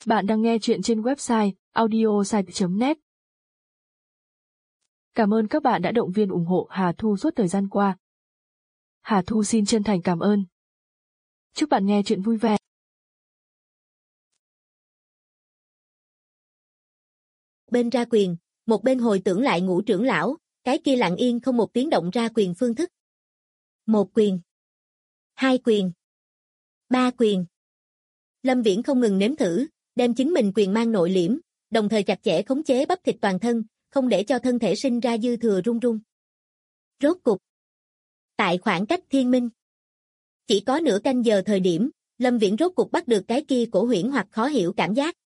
Bạn đang nghe chuyện trên website audiosite.net. Cảm ơn các bạn đã động viên ủng hộ Hà Thu suốt thời gian qua. Hà Thu xin chân thành cảm ơn. Chúc bạn nghe chuyện vui vẻ. Bên ra quyền, một bên hồi tưởng lại Ngũ trưởng lão, cái kia lặng yên không một tiếng động ra quyền phương thức. 1 quyền, 2 quyền, 3 quyền. Lâm Viễn không ngừng nếm thử, đem chính mình quyền mang nội liễm, đồng thời chặt chẽ khống chế bắp thịt toàn thân, không để cho thân thể sinh ra dư thừa run run. Rốt cục, tại khoảng cách thiên minh, chỉ có nửa canh giờ thời điểm, Lâm Viễn rốt cục bắt được cái kia cổ huyễn hoặc khó hiểu cảm giác.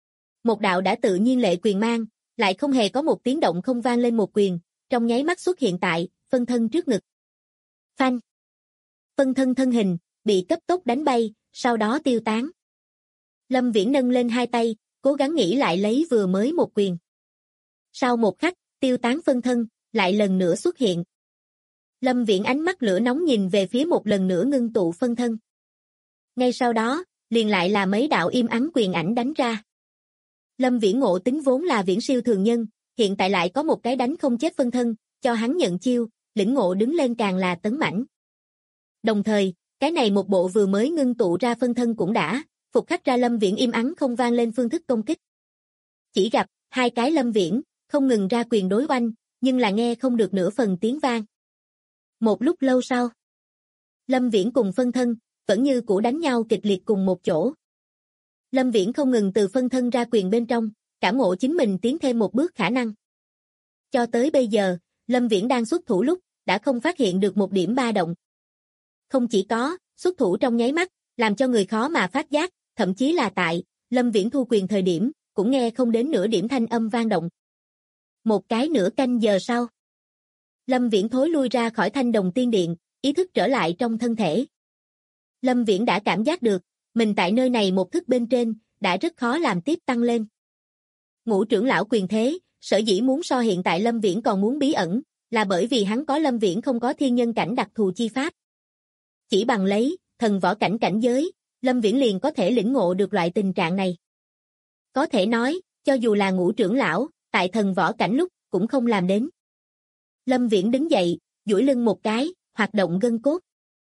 Một đạo đã tự nhiên lệ quyền mang, lại không hề có một tiếng động không vang lên một quyền, trong nháy mắt xuất hiện tại phân thân trước ngực. Phanh. Phân thân thân hình bị cấp tốc đánh bay, sau đó tiêu tán. Lâm Viễn nâng lên hai tay, cố gắng nghĩ lại lấy vừa mới một quyền. Sau một khắc, tiêu tán phân thân lại lần nữa xuất hiện. Lâm Viễn ánh mắt lửa nóng nhìn về phía một lần nữa ngưng tụ phân thân. Ngay sau đó, liền lại là mấy đạo im ắng quyền ảnh đánh ra. Lâm Viễn ngộ tính vốn là viễn siêu thường nhân, hiện tại lại có một cái đánh không chết phân thân, cho hắn nhận chiêu, lĩnh ngộ đứng lên càng là tấn mãnh. Đồng thời, cái này một bộ vừa mới ngưng tụ ra phân thân cũng đã phục khắc ra Lâm Viễn im ắng không vang lên phương thức công kích. Chỉ gặp hai cái Lâm Viễn không ngừng ra quyền đối oanh, nhưng là nghe không được nửa phần tiếng vang. Một lúc lâu sau, Lâm Viễn cùng phân thân vẫn như cũ đánh nhau kịch liệt cùng một chỗ. Lâm Viễn không ngừng từ phân thân ra quyền bên trong, cảm ngộ chính mình tiến thêm một bước khả năng. Cho tới bây giờ, Lâm Viễn đang xuất thủ lúc, đã không phát hiện được một điểm ba động. Không chỉ có, xuất thủ trong nháy mắt, làm cho người khó mà phát giác, thậm chí là tại, Lâm Viễn thu quyền thời điểm, cũng nghe không đến nửa điểm thanh âm vang động. Một cái nửa canh giờ sau, Lâm Viễn thối lui ra khỏi Thanh Đồng Tiên Điện, ý thức trở lại trong thân thể. Lâm Viễn đã cảm giác được, mình tại nơi này một thức bên trên, đã rất khó làm tiếp tăng lên. Ngũ trưởng lão quyền thế, sở dĩ muốn so hiện tại Lâm Viễn còn muốn bí ẩn, là bởi vì hắn có Lâm Viễn không có thiên nhân cảnh đặc thù chi pháp. Chỉ bằng lấy thần võ cảnh cảnh giới, Lâm Viễn liền có thể lĩnh ngộ được loại tình trạng này. Có thể nói, cho dù là Ngũ trưởng lão, tại thần võ cảnh lúc, cũng không làm đến. Lâm Viễn đứng dậy, duỗi lưng một cái, hoạt động gân cốt.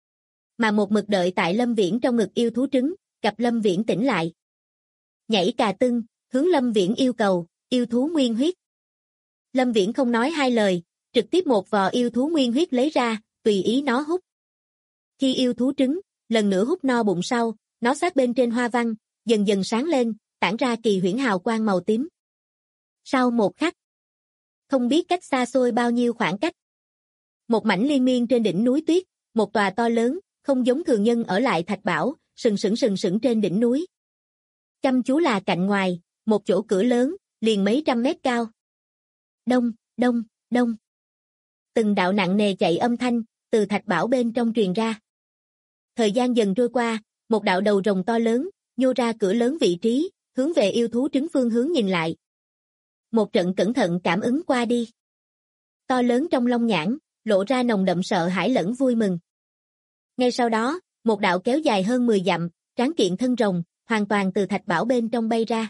Mà một mực đợi tại Lâm Viễn trong ngực yêu thú trứng, gặp Lâm Viễn tỉnh lại. Nhảy cà tưng, hướng Lâm Viễn yêu cầu, yêu thú nguyên huyết. Lâm Viễn không nói hai lời, trực tiếp một vò yêu thú nguyên huyết lấy ra, tùy ý nó hút. Khi yêu thú trứng, lần nữa hút no bụng sau, nó sát bên trên hoa văn, dần dần sáng lên, tản ra kỳ huyễn hào quang màu tím. Sau một khắc, không biết cách xa xôi bao nhiêu khoảng cách. Một mảnh liên miên trên đỉnh núi tuyết, một tòa to lớn, không giống thường nhân ở lại thạch bảo, sừng sững trên đỉnh núi. Chăm chú là cạnh ngoài, một chỗ cửa lớn, liền mấy trăm mét cao. Đông, đông, đông. Từng đạo nặng nề chạy âm thanh, từ thạch bảo bên trong truyền ra. Thời gian dần trôi qua, một đạo đầu rồng to lớn, nhô ra cửa lớn vị trí, hướng về yêu thú trứng phương hướng nhìn lại. Một trận cẩn thận cảm ứng qua đi. To lớn trong long nhãn, lộ ra nồng đậm sợ hãi lẫn vui mừng. Ngay sau đó, một đạo kéo dài hơn 10 dặm, tráng kiện thân rồng, hoàn toàn từ thạch bảo bên trong bay ra.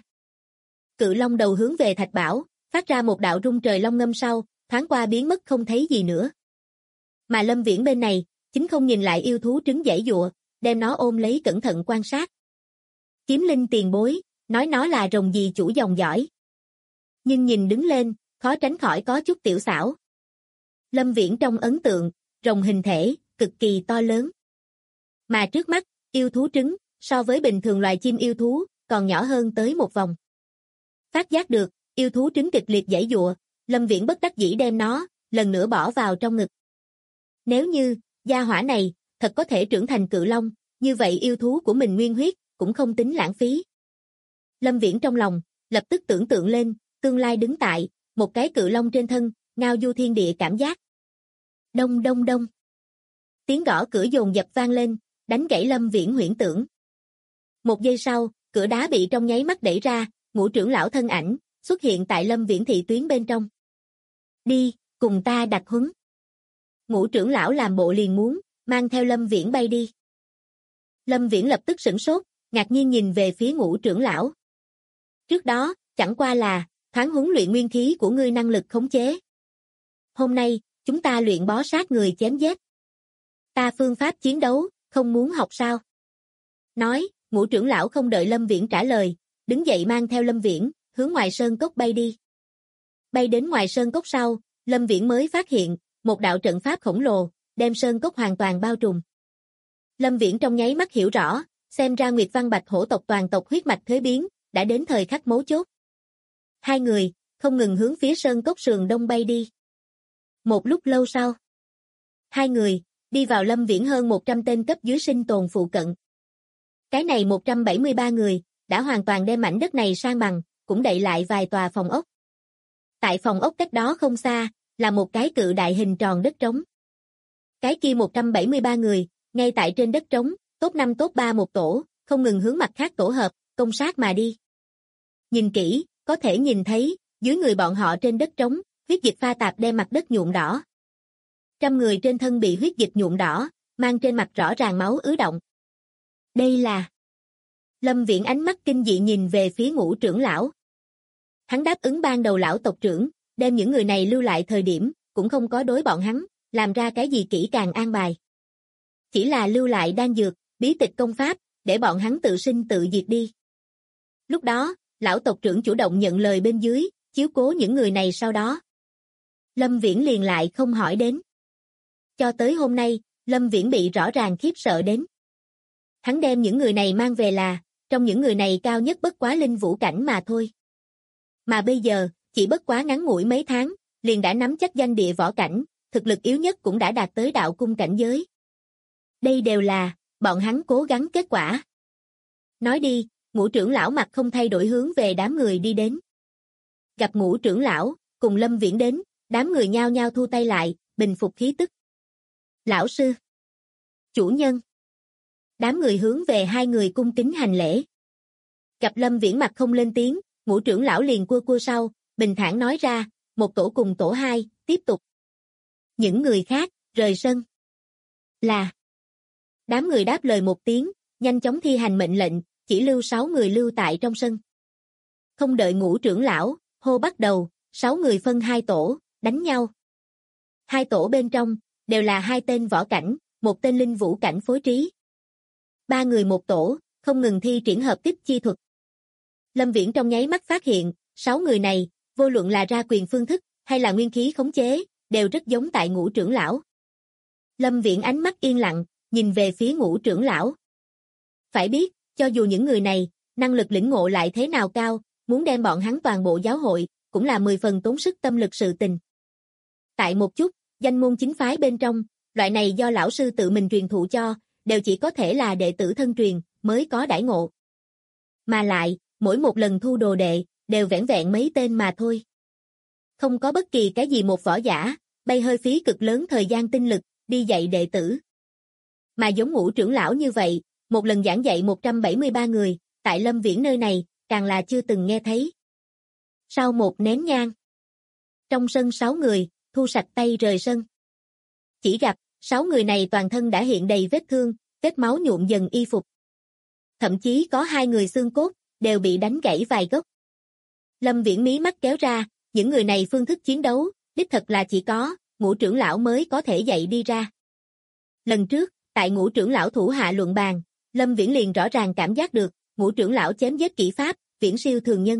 Cự long đầu hướng về thạch bảo, phát ra một đạo rung trời long ngâm sau, thoáng qua biến mất không thấy gì nữa. Mà Lâm Viễn bên này, chính không nhìn lại yêu thú trứng giãy giụa, đem nó ôm lấy cẩn thận quan sát. Kiếm linh tiền bối, nói nó là rồng gì chủ dòng giỏi. Nhưng nhìn đứng lên, khó tránh khỏi có chút tiểu xảo. Lâm Viễn trong ấn tượng, rồng hình thể, cực kỳ to lớn. Mà trước mắt, yêu thú trứng, so với bình thường loài chim yêu thú, còn nhỏ hơn tới một vòng. Phát giác được, yêu thú trứng kịch liệt giãy giụa, Lâm Viễn bất đắc dĩ đem nó, lần nữa bỏ vào trong ngực. Nếu như, gia hỏa này, thật có thể trưởng thành cự long, như vậy yêu thú của mình nguyên huyết, cũng không tính lãng phí. Lâm Viễn trong lòng, lập tức tưởng tượng lên, tương lai đứng tại, một cái cự long trên thân, ngao du thiên địa cảm giác. Đông đông đông. Tiếng gõ cửa dồn dập vang lên, đánh gãy Lâm Viễn huyễn tưởng. Một giây sau, cửa đá bị trong nháy mắt đẩy ra, Ngũ trưởng lão thân ảnh, xuất hiện tại Lâm Viễn thị tuyến bên trong. Đi, cùng ta đặt huấn. Ngũ trưởng lão làm bộ liền muốn, mang theo Lâm Viễn bay đi. Lâm Viễn lập tức sửng sốt, ngạc nhiên nhìn về phía Ngũ trưởng lão. Trước đó, chẳng qua là thoáng huấn luyện nguyên khí của ngươi năng lực khống chế. Hôm nay, chúng ta luyện bó sát người chém giết. Ta phương pháp chiến đấu, không muốn học sao? Nói, Ngũ trưởng lão không đợi Lâm Viễn trả lời, đứng dậy mang theo Lâm Viễn, hướng ngoài sơn cốc bay đi. Bay đến ngoài sơn cốc sau, Lâm Viễn mới phát hiện, một đạo trận pháp khổng lồ, đem sơn cốc hoàn toàn bao trùm. Lâm Viễn trong nháy mắt hiểu rõ, xem ra Nguyệt Văn Bạch hổ tộc toàn tộc huyết mạch thuế biến, đã đến thời khắc mấu chốt. Hai người, không ngừng hướng phía sơn cốc sườn đông bay đi. Một lúc lâu sau, hai người, đi vào Lâm Viễn hơn 100 tên cấp dưới sinh tồn phụ cận. Cái này 173 người, đã hoàn toàn đem mảnh đất này san bằng, cũng đậy lại vài tòa phòng ốc. Tại phòng ốc cách đó không xa, là một cái cự đại hình tròn đất trống. Cái kia 173 người, ngay tại trên đất trống, top 5 top 3 một tổ, không ngừng hướng mặt khác tổ hợp, công sát mà đi. Nhìn kỹ, có thể nhìn thấy, dưới người bọn họ trên đất trống, huyết dịch pha tạp đem mặt đất nhuộm đỏ. Trăm người trên thân bị huyết dịch nhuộm đỏ, mang trên mặt rõ ràng máu ứ động. Đây là... Lâm Viễn ánh mắt kinh dị nhìn về phía Ngũ trưởng lão. Hắn đáp ứng ban đầu lão tộc trưởng, đem những người này lưu lại thời điểm, cũng không có đối bọn hắn, làm ra cái gì kỹ càng an bài. Chỉ là lưu lại đan dược, bí tịch công pháp, để bọn hắn tự sinh tự diệt đi. Lúc đó, lão tộc trưởng chủ động nhận lời bên dưới, chiếu cố những người này sau đó. Lâm Viễn liền lại không hỏi đến. Cho tới hôm nay, Lâm Viễn bị rõ ràng khiếp sợ đến. Hắn đem những người này mang về là, trong những người này cao nhất bất quá linh vũ cảnh mà thôi. Mà bây giờ, chỉ bất quá ngắn ngủi mấy tháng, liền đã nắm chắc danh địa võ cảnh, thực lực yếu nhất cũng đã đạt tới đạo cung cảnh giới. Đây đều là, bọn hắn cố gắng kết quả. Nói đi, Ngũ trưởng lão mặt không thay đổi hướng về đám người đi đến. Gặp Ngũ trưởng lão, cùng Lâm Viễn đến, đám người nhao nhao thu tay lại, bình phục khí tức. Lão sư. Chủ nhân. Đám người hướng về hai người cung kính hành lễ. Gặp Lâm Viễn mặt không lên tiếng, Ngũ trưởng lão liền cua cua sau, bình thản nói ra, một tổ cùng tổ hai, tiếp tục. Những người khác, rời sân. Là. Đám người đáp lời một tiếng, nhanh chóng thi hành mệnh lệnh, chỉ lưu 6 người lưu tại trong sân. Không đợi Ngũ trưởng lão, hô bắt đầu, 6 người phân 2 tổ, đánh nhau. 2 tổ bên trong, đều là 2 tên võ cảnh, 1 tên linh vũ cảnh phối trí. 3 người một tổ, không ngừng thi triển hợp kích chi thuật. Lâm Viễn trong nháy mắt phát hiện, 6 người này, vô luận là ra quyền phương thức, hay là nguyên khí khống chế, đều rất giống tại Ngũ trưởng lão. Lâm Viễn ánh mắt yên lặng, nhìn về phía Ngũ trưởng lão. Phải biết, cho dù những người này, năng lực lĩnh ngộ lại thế nào cao, muốn đem bọn hắn toàn bộ giáo hội, cũng là 10 phần tốn sức tâm lực sự tình. Tại một chút, danh môn chính phái bên trong, loại này do lão sư tự mình truyền thụ cho, đều chỉ có thể là đệ tử thân truyền, mới có đãi ngộ. Mà lại, mỗi một lần thu đồ đệ, đều vẻn vẹn mấy tên mà thôi. Không có bất kỳ cái gì một võ giả, bay hơi phí cực lớn thời gian tinh lực, đi dạy đệ tử. Mà giống Ngũ trưởng lão như vậy, một lần giảng dạy 173 người, tại Lâm Viễn nơi này, càng là chưa từng nghe thấy. Sau một nén nhang, trong sân 6 người, thu sạch tay rời sân. Chỉ gặp, 6 người này toàn thân đã hiện đầy vết thương, vết máu nhuộm dần y phục. Thậm chí có 2 người xương cốt, đều bị đánh gãy vài gốc. Lâm Viễn mí mắt kéo ra, những người này phương thức chiến đấu, đích thật là chỉ có, Ngũ trưởng lão mới có thể dạy đi ra. Lần trước, tại Ngũ trưởng lão thủ hạ luận bàn, Lâm Viễn liền rõ ràng cảm giác được, Ngũ trưởng lão chém giết kỹ pháp, viễn siêu thường nhân.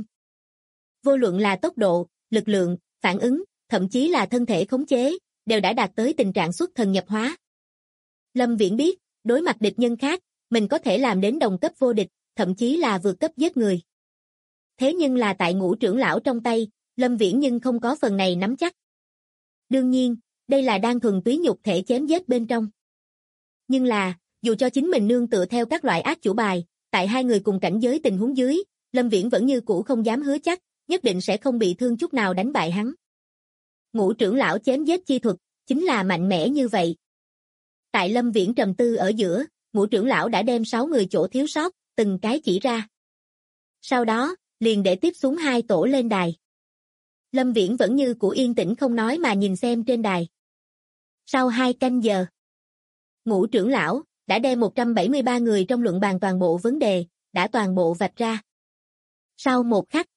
Vô luận là tốc độ, lực lượng, phản ứng, thậm chí là thân thể khống chế, đều đã đạt tới tình trạng xuất thần nhập hóa. Lâm Viễn biết, đối mặt địch nhân khác, mình có thể làm đến đồng cấp vô địch, thậm chí là vượt cấp giết người. Thế nhưng là tại Ngũ trưởng lão trong tay, Lâm Viễn nhưng không có phần này nắm chắc. Đương nhiên, đây là đang thuần túy nhục thể chém giết bên trong. Nhưng là, dù cho chính mình nương tựa theo các loại ác chủ bài, tại 2 người cùng cảnh giới tình huống dưới, Lâm Viễn vẫn như cũ không dám hứa chắc, nhất định sẽ không bị thương chút nào đánh bại hắn. Ngũ trưởng lão chém giết chi thuật, chính là mạnh mẽ như vậy. Tại Lâm Viễn trầm tư ở giữa, Ngũ trưởng lão đã đem 6 người chỗ thiếu sót, từng cái chỉ ra. Sau đó, liền để tiếp xuống 2 tổ lên đài. Lâm Viễn vẫn như cũ yên tĩnh không nói mà nhìn xem trên đài. Sau 2 canh giờ, Ngũ trưởng lão đã đem 173 người trong luận bàn toàn bộ vấn đề, đã toàn bộ vạch ra. Sau một khắc,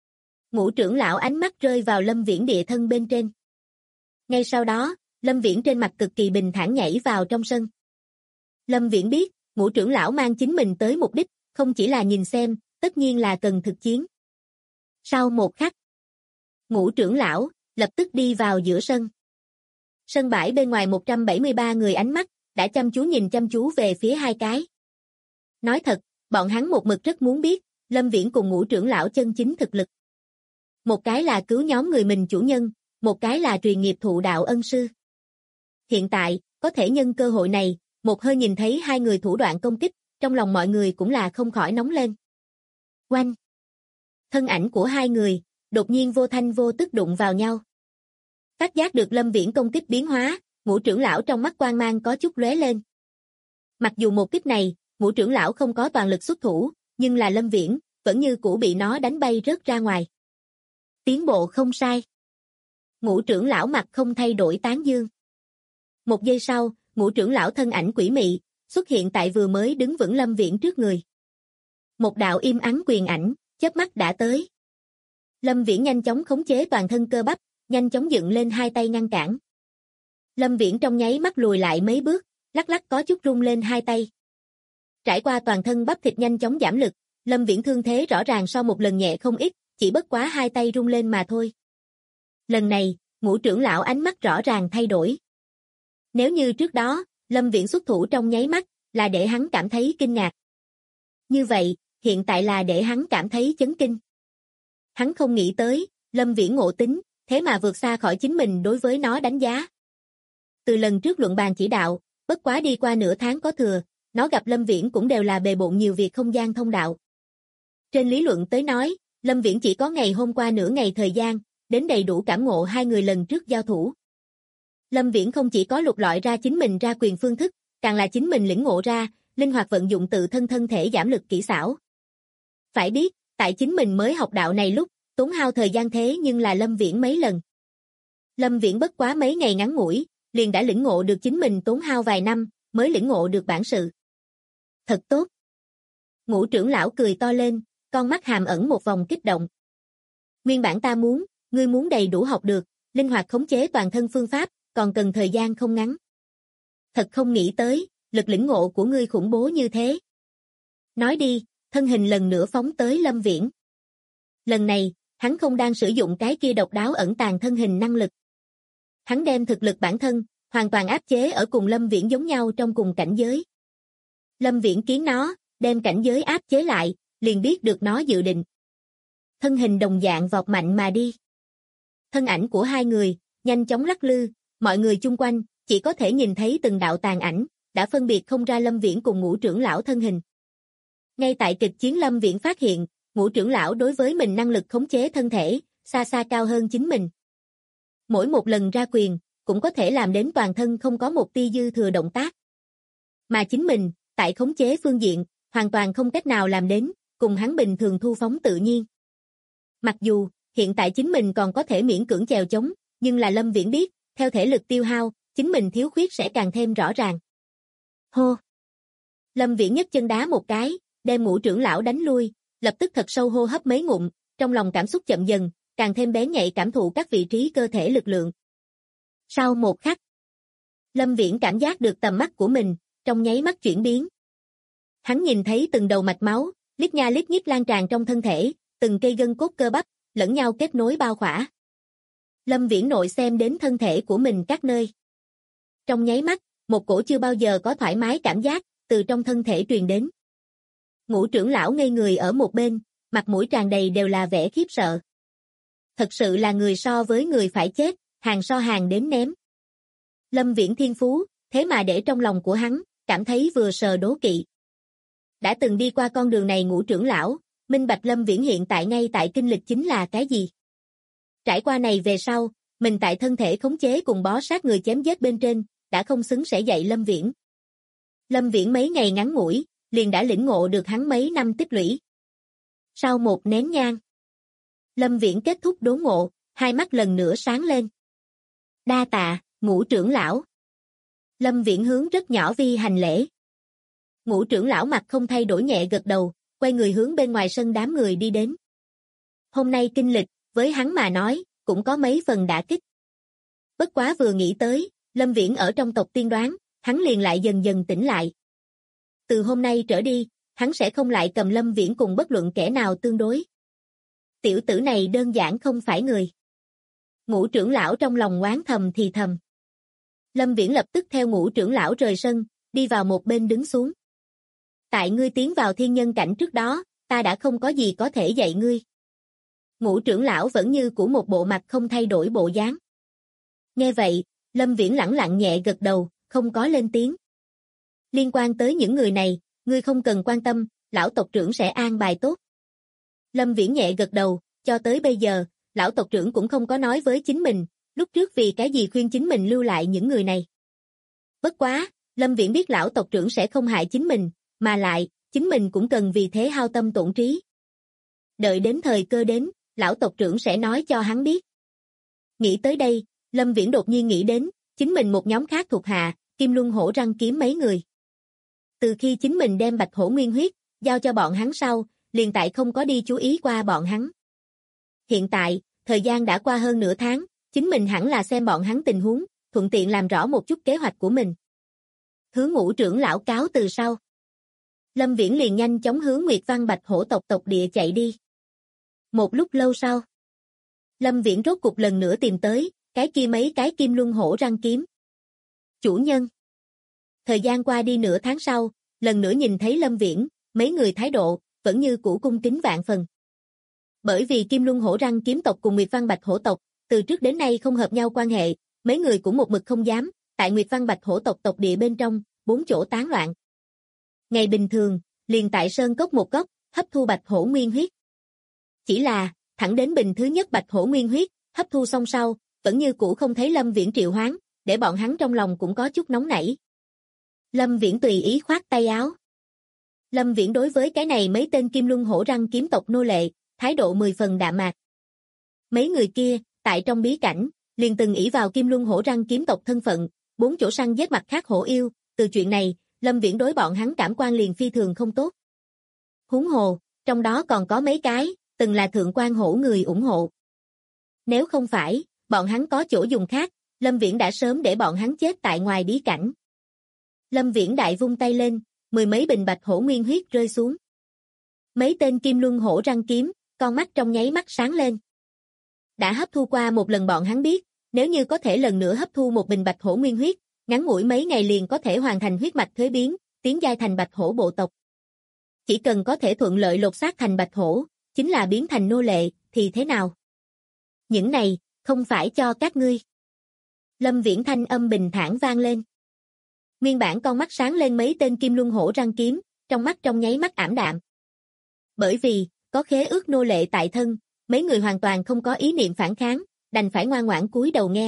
Ngũ trưởng lão ánh mắt rơi vào Lâm Viễn địa thân bên trên. Ngay sau đó, Lâm Viễn trên mặt cực kỳ bình thản nhảy vào trong sân. Lâm Viễn biết, Ngũ trưởng lão mang chính mình tới mục đích, không chỉ là nhìn xem, tất nhiên là cần thực chiến. Sau một khắc, Ngũ trưởng lão lập tức đi vào giữa sân. Sân bãi bên ngoài 173 người ánh mắt đã nhìn chăm chú về phía hai cái. Nói thật, bọn hắn một mực rất muốn biết Lâm Viễn cùng Ngũ trưởng lão chân chính thực lực. Một cái là cứu nhóm người mình chủ nhân, một cái là truyền nghiệp thụ đạo ân sư. Hiện tại, có thể nhân cơ hội này, một hơi nhìn thấy hai người thủ đoạn công kích, trong lòng mọi người cũng là không khỏi nóng lên. Oanh! Thân ảnh của hai người, đột nhiên vô thanh vô tức đụng vào nhau. Phát giác được Lâm Viễn công kích biến hóa, Ngũ trưởng lão trong mắt quang mang có chút lóe lên. Mặc dù một kích này, Ngũ trưởng lão không có toàn lực xuất thủ, nhưng là Lâm Viễn, vẫn như cũ bị nó đánh bay rớt ra ngoài. Tiến bộ không sai. Ngũ trưởng lão mặt không thay đổi tán dương. Một giây sau, Ngũ trưởng lão thân ảnh quỷ mị, xuất hiện tại vừa mới đứng vững Lâm Viễn trước người. Một đạo im ắng quyền ảnh, chớp mắt đã tới. Lâm Viễn nhanh chóng khống chế toàn thân cơ bắp, nhanh chóng dựng lên hai tay ngăn cản. Lâm Viễn trong nháy mắt lùi lại mấy bước, lắc lắc có chút rung lên hai tay. Trải qua toàn thân bắp thịt nhanh chóng giảm lực, Lâm Viễn thương thế rõ ràng so một lần nhẹ không ít, chỉ bất quá hai tay rung lên mà thôi. Lần này, Ngũ trưởng lão ánh mắt rõ ràng thay đổi. Nếu như trước đó, Lâm Viễn xuất thủ trong nháy mắt, là để hắn cảm thấy kinh ngạc. Như vậy, hiện tại là để hắn cảm thấy chấn kinh. Hắn không nghĩ tới, Lâm Viễn ngộ tính, thế mà vượt xa khỏi chính mình đối với nó đánh giá. Từ lần trước luận bàn chỉ đạo, bất quá đi qua nửa tháng có thừa, nó gặp Lâm Viễn cũng đều là bề bộn nhiều việc không gian thông đạo. Trên lý luận tới nói, Lâm Viễn chỉ có ngày hôm qua nửa ngày thời gian, đến đầy đủ cảm ngộ hai người lần trước giao thủ. Lâm Viễn không chỉ có lục lọi ra chính mình ra quyền phương thức, càng là chính mình lĩnh ngộ ra, linh hoạt vận dụng tự thân thân thể giảm lực kỹ xảo. Phải biết, tại chính mình mới học đạo này lúc, tốn hao thời gian thế nhưng là Lâm Viễn mấy lần. Lâm Viễn bất quá mấy ngày ngắn ngủi, liền đã lĩnh ngộ được chính mình tốn hao vài năm, mới lĩnh ngộ được bản sự. Thật tốt. Ngũ trưởng lão cười to lên, con mắt hàm ẩn một vòng kích động. Nguyên bản ta muốn, ngươi muốn đầy đủ học được, linh hoạt khống chế toàn thân phương pháp, còn cần thời gian không ngắn. Thật không nghĩ tới, lực lĩnh ngộ của ngươi khủng bố như thế. Nói đi, thân hình lần nữa phóng tới Lâm Viễn. Lần này, hắn không đang sử dụng cái kia độc đáo ẩn tàng thân hình năng lực. Hắn đem thực lực bản thân, hoàn toàn áp chế ở cùng Lâm Viễn giống nhau trong cùng cảnh giới. Lâm Viễn kiến nó, đem cảnh giới áp chế lại, liền biết được nó dự định. Thân hình đồng dạng vọt mạnh mà đi. Thân ảnh của hai người, nhanh chóng lắc lư, mọi người chung quanh, chỉ có thể nhìn thấy từng đạo tàn ảnh, đã phân biệt không ra Lâm Viễn cùng Ngũ trưởng lão thân hình. Ngay tại kịch chiến Lâm Viễn phát hiện, Ngũ trưởng lão đối với mình năng lực khống chế thân thể, xa xa cao hơn chính mình. Mỗi một lần ra quyền, cũng có thể làm đến toàn thân không có một tia dư thừa động tác. Mà chính mình, tại khống chế phương diện, hoàn toàn không cách nào làm đến, cùng hắn bình thường thu phóng tự nhiên. Mặc dù, hiện tại chính mình còn có thể miễn cưỡng chèo chống, nhưng là Lâm Viễn biết, theo thể lực tiêu hao, chính mình thiếu khuyết sẽ càng thêm rõ ràng. Hô! Lâm Viễn nhấc chân đá một cái, đem Ngũ trưởng lão đánh lui, lập tức thật sâu hô hấp mấy ngụm, trong lòng cảm xúc chậm dần, càng thêm bén nhạy cảm thụ các vị trí cơ thể lực lượng. Sau một khắc, Lâm Viễn cảm giác được tầm mắt của mình, trong nháy mắt chuyển biến. Hắn nhìn thấy từng đầu mạch máu, lít nha lít nhít lan tràn trong thân thể, từng cây gân cốt cơ bắp, lẫn nhau kết nối bao khỏa. Lâm Viễn nội xem đến thân thể của mình các nơi. Trong nháy mắt, một cổ chưa bao giờ có thoải mái cảm giác, từ trong thân thể truyền đến. Ngũ trưởng lão ngây người ở một bên, mặt mũi tràn đầy đều là vẻ khiếp sợ. Thật sự là người so với người phải chết, hàng so hàng đến ném. Lâm Viễn thiên phú, thế mà để trong lòng của hắn, cảm thấy vừa sờ đố kỵ. Đã từng đi qua con đường này Ngũ trưởng lão, minh bạch Lâm Viễn hiện tại ngay tại kinh lịch chính là cái gì. Trải qua này về sau, mình tại thân thể khống chế cùng bó sát người chém giết bên trên, đã không xứng sẽ dạy Lâm Viễn. Lâm Viễn mấy ngày ngắn ngủi, liền đã lĩnh ngộ được hắn mấy năm tích lũy. Sau một nén nhang, Lâm Viễn kết thúc đốn ngộ, hai mắt lần nữa sáng lên. Đa tạ, Ngũ trưởng lão. Lâm Viễn hướng rất nhỏ vi hành lễ. Ngũ trưởng lão mặt không thay đổi nhẹ gật đầu, quay người hướng bên ngoài sân đám người đi đến. Hôm nay kinh lịch, với hắn mà nói, cũng có mấy phần đả kích. Bất quá vừa nghĩ tới, Lâm Viễn ở trong tộc tiên đoán, hắn liền lại dần dần tỉnh lại. Từ hôm nay trở đi, hắn sẽ không lại cầm Lâm Viễn cùng bất luận kẻ nào tương đối. Tiểu tử này đơn giản không phải người. Ngũ trưởng lão trong lòng oán thầm thì thầm. Lâm Viễn lập tức theo ngũ trưởng lão rời sân, đi vào một bên đứng xuống. Tại ngươi tiến vào thiên nhân cảnh trước đó, ta đã không có gì có thể dạy ngươi. Ngũ trưởng lão vẫn như của một bộ mặt không thay đổi bộ dáng. Nghe vậy, Lâm Viễn lẳng lặng nhẹ gật đầu, không có lên tiếng. Liên quan tới những người này, ngươi không cần quan tâm, lão tộc trưởng sẽ an bài tốt. Lâm Viễn nhẹ gật đầu, cho tới bây giờ, lão tộc trưởng cũng không có nói với chính mình, lúc trước vì cái gì khuyên chính mình lưu lại những người này. Bất quá, Lâm Viễn biết lão tộc trưởng sẽ không hại chính mình, mà lại, chính mình cũng cần vì thế hao tâm tổn trí. Đợi đến thời cơ đến, lão tộc trưởng sẽ nói cho hắn biết. Nghĩ tới đây, Lâm Viễn đột nhiên nghĩ đến, chính mình một nhóm khác thuộc hạ, Kim Luân Hổ Răng Kiếm mấy người. Từ khi chính mình đem Bạch Hổ Nguyên Huyết, giao cho bọn hắn sau, liền tại không có đi chú ý qua bọn hắn. Hiện tại, thời gian đã qua hơn nửa tháng, chính mình hẳn là xem bọn hắn tình huống, thuận tiện làm rõ một chút kế hoạch của mình. Hướng Ngũ trưởng lão cáo từ sau. Lâm Viễn liền nhanh chóng hướng Nguyệt Văn Bạch Hổ tộc tộc địa chạy đi. Một lúc lâu sau, Lâm Viễn rốt cục lần nữa tìm tới, mấy cái Kim Luân Hổ Răng Kiếm. Chủ nhân. Thời gian qua đi nửa tháng sau, lần nữa nhìn thấy Lâm Viễn, mấy người thái độ, vẫn như cũ cung kính vạn phần. Bởi vì Kim Luân Hổ Răng Kiếm tộc cùng Nguyệt Văn Bạch Hổ tộc, từ trước đến nay không hợp nhau quan hệ, mấy người cũng một mực không dám, tại Nguyệt Văn Bạch Hổ tộc tộc địa bên trong, 4 chỗ tán loạn. Ngày bình thường, liền tại sơn cốc một góc, hấp thu Bạch Hổ Nguyên Huyết. Chỉ là, thẳng đến bình thứ nhất Bạch Hổ Nguyên Huyết, hấp thu xong sau, vẫn như cũ không thấy Lâm Viễn triệu hoán, để bọn hắn trong lòng cũng có chút nóng nảy. Lâm Viễn tùy ý khoát tay áo. Lâm Viễn đối với cái này mấy tên Kim Luân Hổ Răng Kiếm tộc nô lệ, thái độ 10 phần đạm mạc. Mấy người kia, tại trong bí cảnh, liền từng ỷ vào Kim Luân Hổ Răng Kiếm tộc thân phận, 4 chỗ săn giết mặt khác hổ yêu, từ chuyện này, Lâm Viễn đối bọn hắn cảm quan liền phi thường không tốt. Huống hồ, trong đó còn có mấy cái, từng là thượng quan hổ người ủng hộ. Nếu không phải, bọn hắn có chỗ dùng khác, Lâm Viễn đã sớm để bọn hắn chết tại ngoài bí cảnh. Lâm Viễn đại vung tay lên, 10 mấy bình Bạch Hổ Nguyên Huyết rơi xuống. Mấy tên Kim Luân Hổ Răng Kiếm, con mắt trong nháy mắt sáng lên. Đã hấp thu qua một lần bọn hắn biết, nếu như có thể lần nữa hấp thu một bình Bạch Hổ Nguyên Huyết, ngắn ngủi mấy ngày liền có thể hoàn thành huyết mạch thuế biến, tiến giai thành Bạch Hổ bộ tộc. Chỉ cần có thể thuận lợi lột xác thành Bạch Hổ, chính là biến thành nô lệ, thì thế nào? Những này, không phải cho các ngươi. Lâm Viễn thanh âm bình thản vang lên. Nguyên bản con mắt sáng lên mấy tên Kim Luân Hổ Răng Kiếm, trong mắt trong nháy mắt ảm đạm. Bởi vì, có khế ước nô lệ tại thân, mấy người hoàn toàn không có ý niệm phản kháng, đành phải ngoan ngoãn cúi đầu nghe.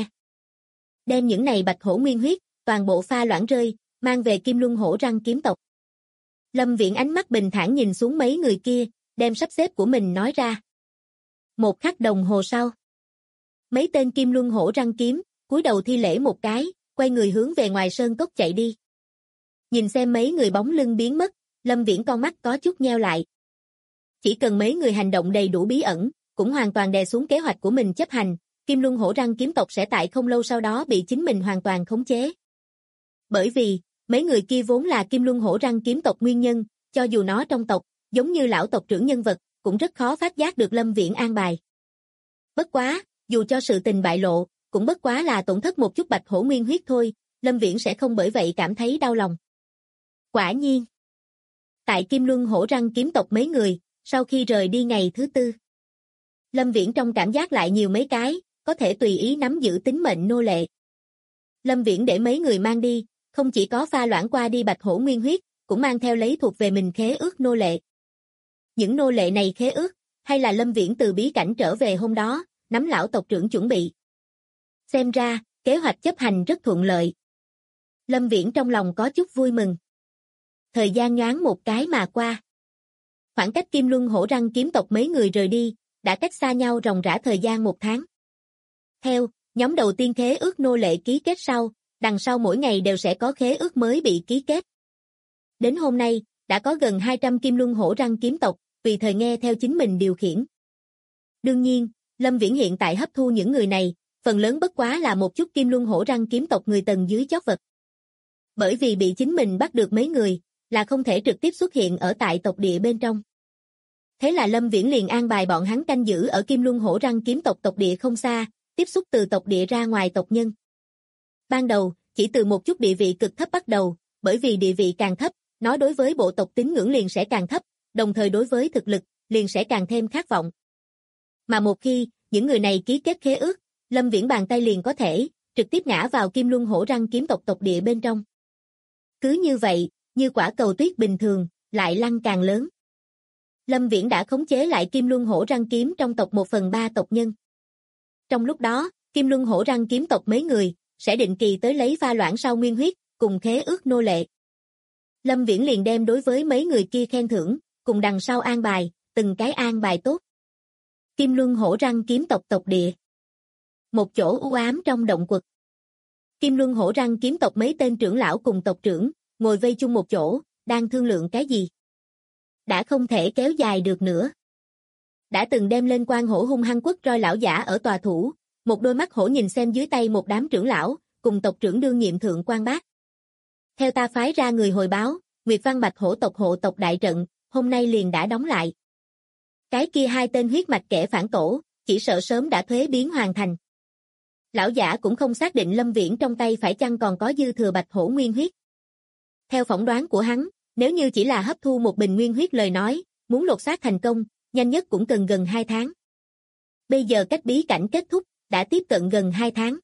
Đem những này Bạch Hổ Nguyên Huyết, toàn bộ pha loãng rơi, mang về Kim Luân Hổ Răng Kiếm tộc. Lâm Viễn ánh mắt bình thản nhìn xuống mấy người kia, đem sắp xếp của mình nói ra. Một khắc đồng hồ sau, mấy tên Kim Luân Hổ Răng Kiếm, cúi đầu thi lễ một cái, quay người hướng về ngoài sơn cốc chạy đi. Nhìn xem mấy người bóng lưng biến mất, Lâm Viễn con mắt có chút nheo lại. Chỉ cần mấy người hành động đầy đủ bí ẩn, cũng hoàn toàn đè xuống kế hoạch của mình chấp hành, Kim Luân Hổ Răng Kiếm tộc sẽ tại không lâu sau đó bị chính mình hoàn toàn khống chế. Bởi vì, mấy người kia vốn là Kim Luân Hổ Răng Kiếm tộc nguyên nhân, cho dù nó trong tộc, giống như lão tộc trưởng nhân vật, cũng rất khó phát giác được Lâm Viễn an bài. Bất quá, dù cho sự tình bại lộ, cũng bất quá là tổn thất một chút Bạch Hổ Nguyên Huyết thôi, Lâm Viễn sẽ không bởi vậy cảm thấy đau lòng. Quả nhiên, tại Kim Luân Hổ Răng Kiếm tộc mấy người, sau khi rời đi ngày thứ 4, Lâm Viễn trong cảm giác lại nhiều mấy cái, có thể tùy ý nắm giữ tính mệnh nô lệ. Lâm Viễn để mấy người mang đi, không chỉ có pha loãng qua đi Bạch Hổ Nguyên Huyết, cũng mang theo lấy thuộc về mình khế ước nô lệ. Những nô lệ này khế ước, hay là Lâm Viễn từ bí cảnh trở về hôm đó, nắm lão tộc trưởng chuẩn bị. Xem ra, kế hoạch chấp hành rất thuận lợi. Lâm Viễn trong lòng có chút vui mừng. Thời gian nhoáng một cái mà qua. Khoảng cách Kim Luân Hổ Răng Kiếm tộc mấy người rời đi, đã cách xa nhau ròng rã thời gian 1 tháng. Theo, nhóm đầu tiên khế ước nô lệ ký kết sau, đằng sau mỗi ngày đều sẽ có khế ước mới bị ký kết. Đến hôm nay, đã có gần 200 Kim Luân Hổ Răng Kiếm tộc, tùy thời nghe theo chính mình điều khiển. Đương nhiên, Lâm Viễn hiện tại hấp thu những người này, phần lớn bất quá là một chút Kim Luân Hổ Răng kiếm tộc người tầng dưới chót vật. Bởi vì bị chính mình bắt được mấy người, là không thể trực tiếp xuất hiện ở tại tộc địa bên trong. Thế là Lâm Viễn liền an bài bọn hắn canh giữ ở Kim Luân Hổ Răng kiếm tộc tộc địa không xa, tiếp xúc từ tộc địa ra ngoài tộc nhân. Ban đầu, chỉ từ một chút địa vị cực thấp bắt đầu, bởi vì địa vị càng thấp, nó đối với bộ tộc tín ngưỡng liền sẽ càng thấp, đồng thời đối với thực lực, liền sẽ càng thêm khát vọng. Mà một khi, những người này ký kết khế ước, Lâm Viễn bàn tay liền có thể, trực tiếp ngã vào Kim Luân Hổ Răng kiếm tộc tộc địa bên trong. Cứ như vậy, như quả cầu tuyết bình thường, lại lăn càng lớn. Lâm Viễn đã khống chế lại Kim Luân Hổ Răng kiếm trong tộc 1/3 tộc nhân. Trong lúc đó, Kim Luân Hổ Răng kiếm tộc mấy người, sẽ định kỳ tới lấy pha loãng sau nguyên huyết, cùng khế ước nô lệ. Lâm Viễn liền đem đối với mấy người kia khen thưởng, cùng đằng sau an bài, từng cái an bài tốt. Kim Luân Hổ Răng kiếm tộc tộc địa. Một chỗ u ám trong động quật. Kim Luân Hổ Răng kiếm tộc mấy tên trưởng lão cùng tộc trưởng, ngồi vây chung một chỗ, đang thương lượng cái gì. Đã không thể kéo dài được nữa. Đã từng đem lên quan hổ hung hăng quất roi lão giả ở tòa thủ, một đôi mắt hổ nhìn xem dưới tay một đám trưởng lão, cùng tộc trưởng đương nhiệm thượng quan bác. Theo ta phái ra người hồi báo, Nguyệt Văn Bạch hổ tộc hộ tộc đại trận, hôm nay liền đã đóng lại. Cái kia hai tên huyết mạch kẻ phản tổ, chỉ sợ sớm đã thuế biến hoàn thành. Lão giả cũng không xác định Lâm Viễn trong tay phải chăng còn có dư thừa bạch hổ nguyên huyết. Theo phỏng đoán của hắn, nếu như chỉ là hấp thu một bình nguyên huyết lời nói, muốn lột xác thành công, nhanh nhất cũng cần gần 2 tháng. Bây giờ cách bí cảnh kết thúc, đã tiếp cận gần 2 tháng.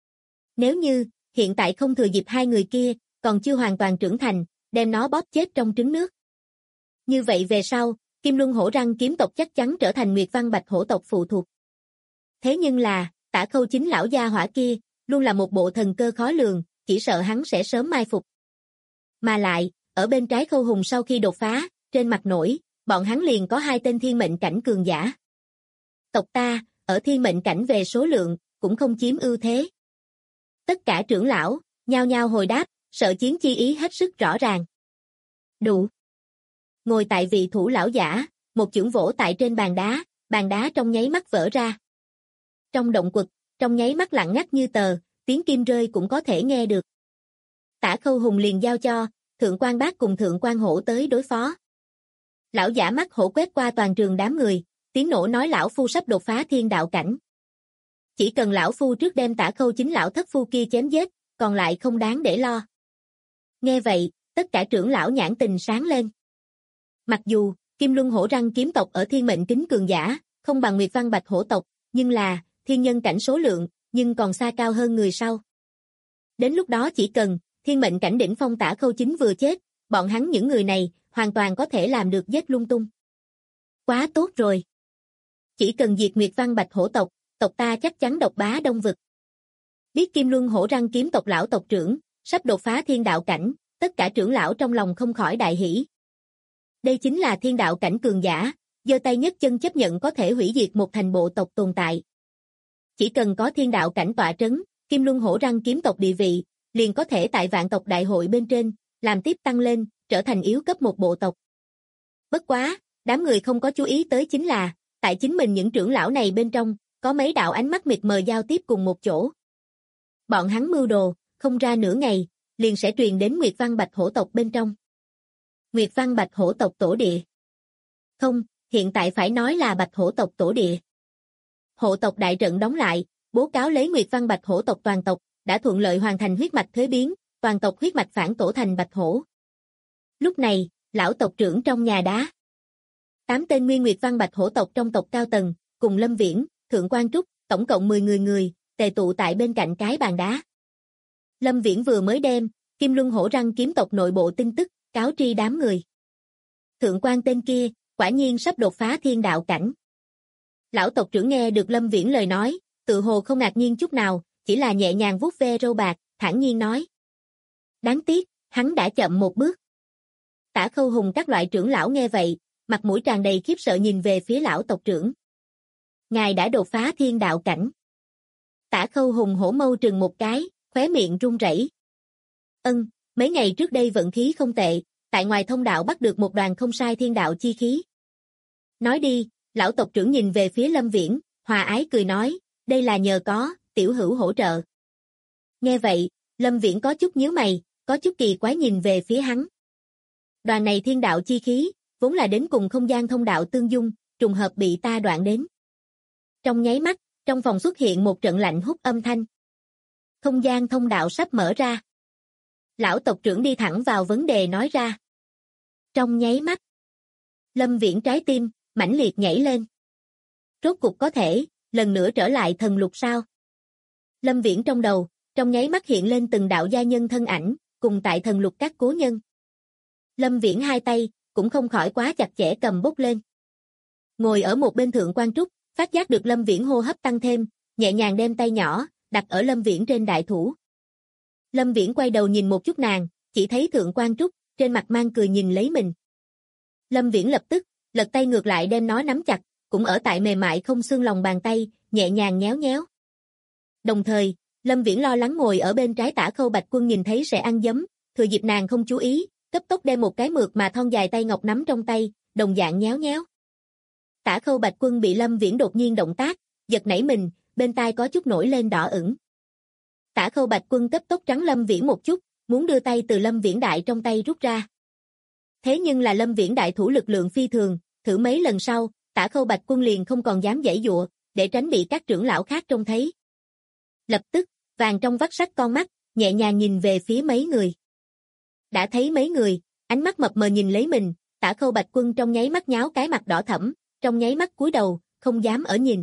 Nếu như, hiện tại không thừa dịp hai người kia, còn chưa hoàn toàn trưởng thành, đem nó bóp chết trong trứng nước. Như vậy về sau, Kim Luân Hổ Răng kiếm tộc chắc chắn trở thành Nguyệt Văn Bạch hổ tộc phụ thuộc. Thế nhưng là, Tả Khâu chính lão gia hỏa kia, luôn là một bộ thần cơ khó lường, chỉ sợ hắn sẽ sớm mai phục. Mà lại, ở bên trái Khâu Hùng sau khi đột phá, trên mặt nổi, bọn hắn liền có 2 tên thiên mệnh cảnh cường giả. Tộc ta, ở thiên mệnh cảnh về số lượng, cũng không chiếm ưu thế. Tất cả trưởng lão, nhao nhao hồi đáp, sợ chiến chi ý hết sức rõ ràng. Đủ. Ngồi tại vị thủ lão giả, một chưởng vỗ tại trên bàn đá trong nháy mắt vỡ ra. Trong động quật, trong nháy mắt lặng ngắt như tờ, tiếng kim rơi cũng có thể nghe được. Tả Khâu Hùng liền giao cho Thượng quan Bác cùng Thượng quan Hổ tới đối phó. Lão giả mắt hổ quét qua toàn trường đám người, tiếng nổ nói lão phu sắp đột phá thiên đạo cảnh. Chỉ cần lão phu trước đem Tả Khâu chính lão thất phu kia chém giết, còn lại không đáng để lo. Nghe vậy, tất cả trưởng lão nhãn tình sáng lên. Mặc dù, Kim Luân Hổ Răng kiếm tộc ở thiên mệnh kính cường giả, không bằng Nguyệt Văn Bạch hổ tộc, nhưng là, thiên nhân cảnh số lượng, nhưng còn xa cao hơn người sau. Đến lúc đó chỉ cần, thiên mệnh cảnh đỉnh phong Tả Khâu chính vừa chết, bọn hắn những người này, hoàn toàn có thể làm được giết lung tung. Quá tốt rồi. Chỉ cần diệt Nguyệt Văn Bạch hổ tộc, tộc ta chắc chắn độc bá đông vực. Biết Kim Luân Hổ Răng kiếm tộc lão tộc trưởng, sắp đột phá thiên đạo cảnh, tất cả trưởng lão trong lòng không khỏi đại hỉ. Đây chính là thiên đạo cảnh cường giả, giơ tay nhất chân chấp nhận có thể hủy diệt một thành bộ tộc tồn tại. Chỉ cần có thiên đạo cảnh tọa trấn, Kim Luân Hổ Răng kiếm tộc địa vị, liền có thể tại vạn tộc đại hội bên trên, làm tiếp tăng lên, trở thành yếu cấp một bộ tộc. Bất quá, đám người không có chú ý tới chính là, tại chính mình những trưởng lão này bên trong, có mấy đạo ánh mắt mịt mờ giao tiếp cùng một chỗ. Bọn hắn mưu đồ, không ra nửa ngày, liền sẽ truyền đến Nguyệt Văn Bạch hổ tộc bên trong. Nguyệt Văn Bạch hổ tộc tổ địa. Không, hiện tại phải nói là Bạch hổ tộc tổ địa. Hộ tộc đại trận đóng lại, bố cáo lấy Nguyệt Văn Bạch hổ tộc toàn tộc, đã thuận lợi hoàn thành huyết mạch thuế biến, toàn tộc huyết mạch phản tổ thành Bạch hổ. Lúc này, lão tộc trưởng trong nhà đá. 8 tên Nguyên Nguyệt Văn Bạch hổ tộc trong tộc cao tầng, cùng Lâm Viễn, Thượng quan Trúc, tổng cộng 10 người, tề tụ tại bên cạnh cái bàn đá. Lâm Viễn vừa mới đem Kim Luân Hổ Răng kiếm tộc nội bộ tin tức cáo tri đám người. Thượng quan tên kia, quả nhiên sắp đột phá thiên đạo cảnh. Lão tộc trưởng nghe được Lâm Viễn lời nói, tự hồ không ngạc nhiên chút nào, chỉ là nhẹ nhàng vuốt ve râu bạc, thản nhiên nói. Đáng tiếc, hắn đã chậm một bước. Tả Khâu Hùng các loại trưởng lão nghe vậy, mặt mũi tràn đầy khiếp sợ nhìn về phía lão tộc trưởng. Ngài đã đột phá thiên đạo cảnh. Tả Khâu Hùng hổ mâu trừng một cái, khóe miệng run rẩy. Mấy ngày trước đây vận khí không tệ, tại ngoài thông đạo bắt được một đoàn không sai thiên đạo chi khí. Nói đi, Lão tộc trưởng nhìn về phía Lâm Viễn, hòa ái cười nói, đây là nhờ có, tiểu hữu hỗ trợ. Nghe vậy, Lâm Viễn có chút nhíu mày, có chút kỳ quái nhìn về phía hắn. Đoàn này thiên đạo chi khí, vốn là đến cùng không gian thông đạo tương dung, trùng hợp bị ta đoạn đến. Trong nháy mắt, trong phòng xuất hiện một trận lạnh hút âm thanh. Không gian thông đạo sắp mở ra. Lão tộc trưởng đi thẳng vào vấn đề nói ra. Trong nháy mắt, Lâm Viễn trái tim mãnh liệt nhảy lên. Rốt cục có thể lần nữa trở lại thần lục sao? Lâm Viễn trong đầu, trong nháy mắt hiện lên từng đạo gia nhân thân ảnh, cùng tại thần lục các cố nhân. Lâm Viễn hai tay cũng không khỏi quá chặt chẽ cầm bút lên. Ngồi ở một bên Thượng Quan Trúc, phát giác được Lâm Viễn hô hấp tăng thêm, nhẹ nhàng đem tay nhỏ đặt ở Lâm Viễn trên đại thủ. Lâm Viễn quay đầu nhìn một chút nàng, chỉ thấy Thượng Quan Trúc trên mặt mang cười nhìn lấy mình. Lâm Viễn lập tức lật tay ngược lại đem nó nắm chặt, cũng ở tại mềm mại không xương lòng bàn tay, nhẹ nhàng nhéo nhéo. Đồng thời, Lâm Viễn lo lắng ngồi ở bên trái Tả Khâu Bạch Quân nhìn thấy sẽ ăn giấm, thừa dịp nàng không chú ý, cấp tốc đem một cái mượt mà thon dài tay ngọc nắm trong tay, đồng dạng nhéo nhéo. Tả Khâu Bạch Quân bị Lâm Viễn đột nhiên động tác, giật nảy mình, bên tai có chút nổi lên đỏ ửng. Tả Khâu Bạch Quân cấp tốc trắng Lâm Viễn một chút, muốn đưa tay từ Lâm Viễn đại trong tay rút ra. Thế nhưng là Lâm Viễn đại thủ lực lượng phi thường, thử mấy lần sau, Tả Khâu Bạch Quân liền không còn dám giãy giụa, để tránh bị các trưởng lão khác trông thấy. Lập tức, vàng trong vắt sắc con mắt, nhẹ nhàng nhìn về phía mấy người. Đã thấy mấy người, ánh mắt mập mờ nhìn lấy mình, Tả Khâu Bạch Quân trong nháy mắt nháo cái mặt đỏ thẫm, trong nháy mắt cúi đầu, không dám ở nhìn.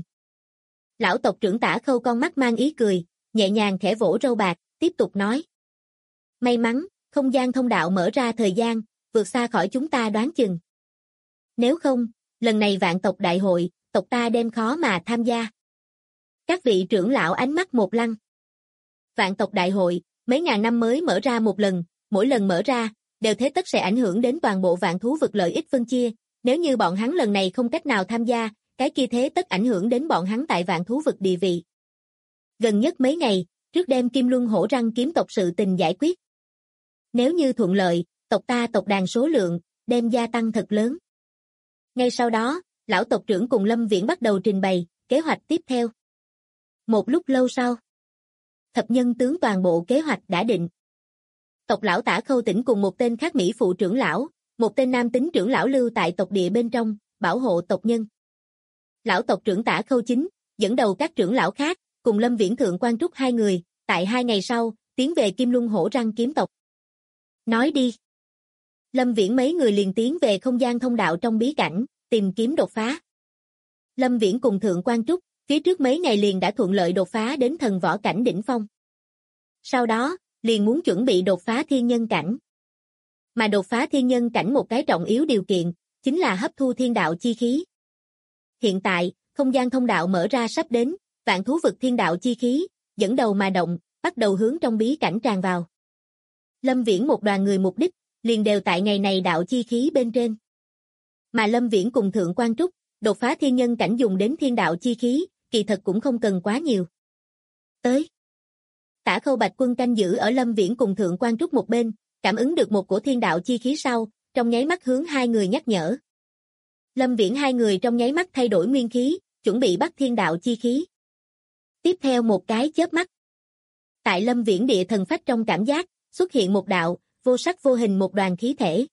Lão tộc trưởng Tả Khâu con mắt mang ý cười, nhẹ nhàng khẽ vỗ râu bạc, tiếp tục nói. May mắn, không gian thông đạo mở ra thời gian, vượt xa khỏi chúng ta đoán chừng. Nếu không, lần này vạn tộc đại hội, tộc ta đem khó mà tham gia. Các vị trưởng lão ánh mắt một lăng. Vạn tộc đại hội, mấy ngàn năm mới mở ra một lần, mỗi lần mở ra, đều thế tất sẽ ảnh hưởng đến toàn bộ vạn thú vực lợi ích phân chia. Nếu như bọn hắn lần này không cách nào tham gia, cái kia thế tất ảnh hưởng đến bọn hắn tại vạn thú vực địa vị. Gần nhất mấy ngày, trước đêm Kim Luân Hổ Răng kiếm tộc sự tình giải quyết. Nếu như thuận lợi, tộc ta tộc đàn số lượng, đem gia tăng thật lớn. Ngay sau đó, lão tộc trưởng cùng Lâm Viễn bắt đầu trình bày, kế hoạch tiếp theo. Một lúc lâu sau, thập nhân tướng toàn bộ kế hoạch đã định. Tộc lão Tả Khâu Tĩnh cùng một tên khác Mỹ phụ trưởng lão, một tên nam tính trưởng lão lưu tại tộc địa bên trong, bảo hộ tộc nhân. Lão tộc trưởng Tả Khâu Chính, dẫn đầu các trưởng lão khác, cùng Lâm Viễn Thượng Quan Trúc hai người, tại 2 ngày sau, tiến về Kim Luân Hổ Răng kiếm tộc. Nói đi. Lâm Viễn mấy người liền tiến về không gian thông đạo trong bí cảnh, tìm kiếm đột phá. Lâm Viễn cùng Thượng Quan Trúc, phía trước mấy ngày liền đã thuận lợi đột phá đến thần võ cảnh đỉnh phong. Sau đó, liền muốn chuẩn bị đột phá thiên nhân cảnh. Mà đột phá thiên nhân cảnh một cái trọng yếu điều kiện, chính là hấp thu thiên đạo chi khí. Hiện tại, không gian thông đạo mở ra sắp đến, vạn thú vực thiên đạo chi khí, dẫn đầu mà động, bắt đầu hướng trong bí cảnh tràn vào. Lâm Viễn một đoàn người mục đích, liền đều tại ngày này đạo chi khí bên trên. Mà Lâm Viễn cùng Thượng Quan Trúc, đột phá thiên nhân cảnh dùng đến thiên đạo chi khí, kỳ thật cũng không cần quá nhiều. Tới. Tả Khâu Bạch Quân canh giữ ở Lâm Viễn cùng Thượng Quan Trúc một bên, cảm ứng được một cổ thiên đạo chi khí sau, trong nháy mắt hướng hai người nhắc nhở. Lâm Viễn hai người trong nháy mắt thay đổi nguyên khí, chuẩn bị bắt thiên đạo chi khí. Tiếp theo một cái chớp mắt. Tại Lâm Viễn địa thần phách trong cảm giác, xuất hiện một đạo, vô sắc vô hình một đoàn khí thể.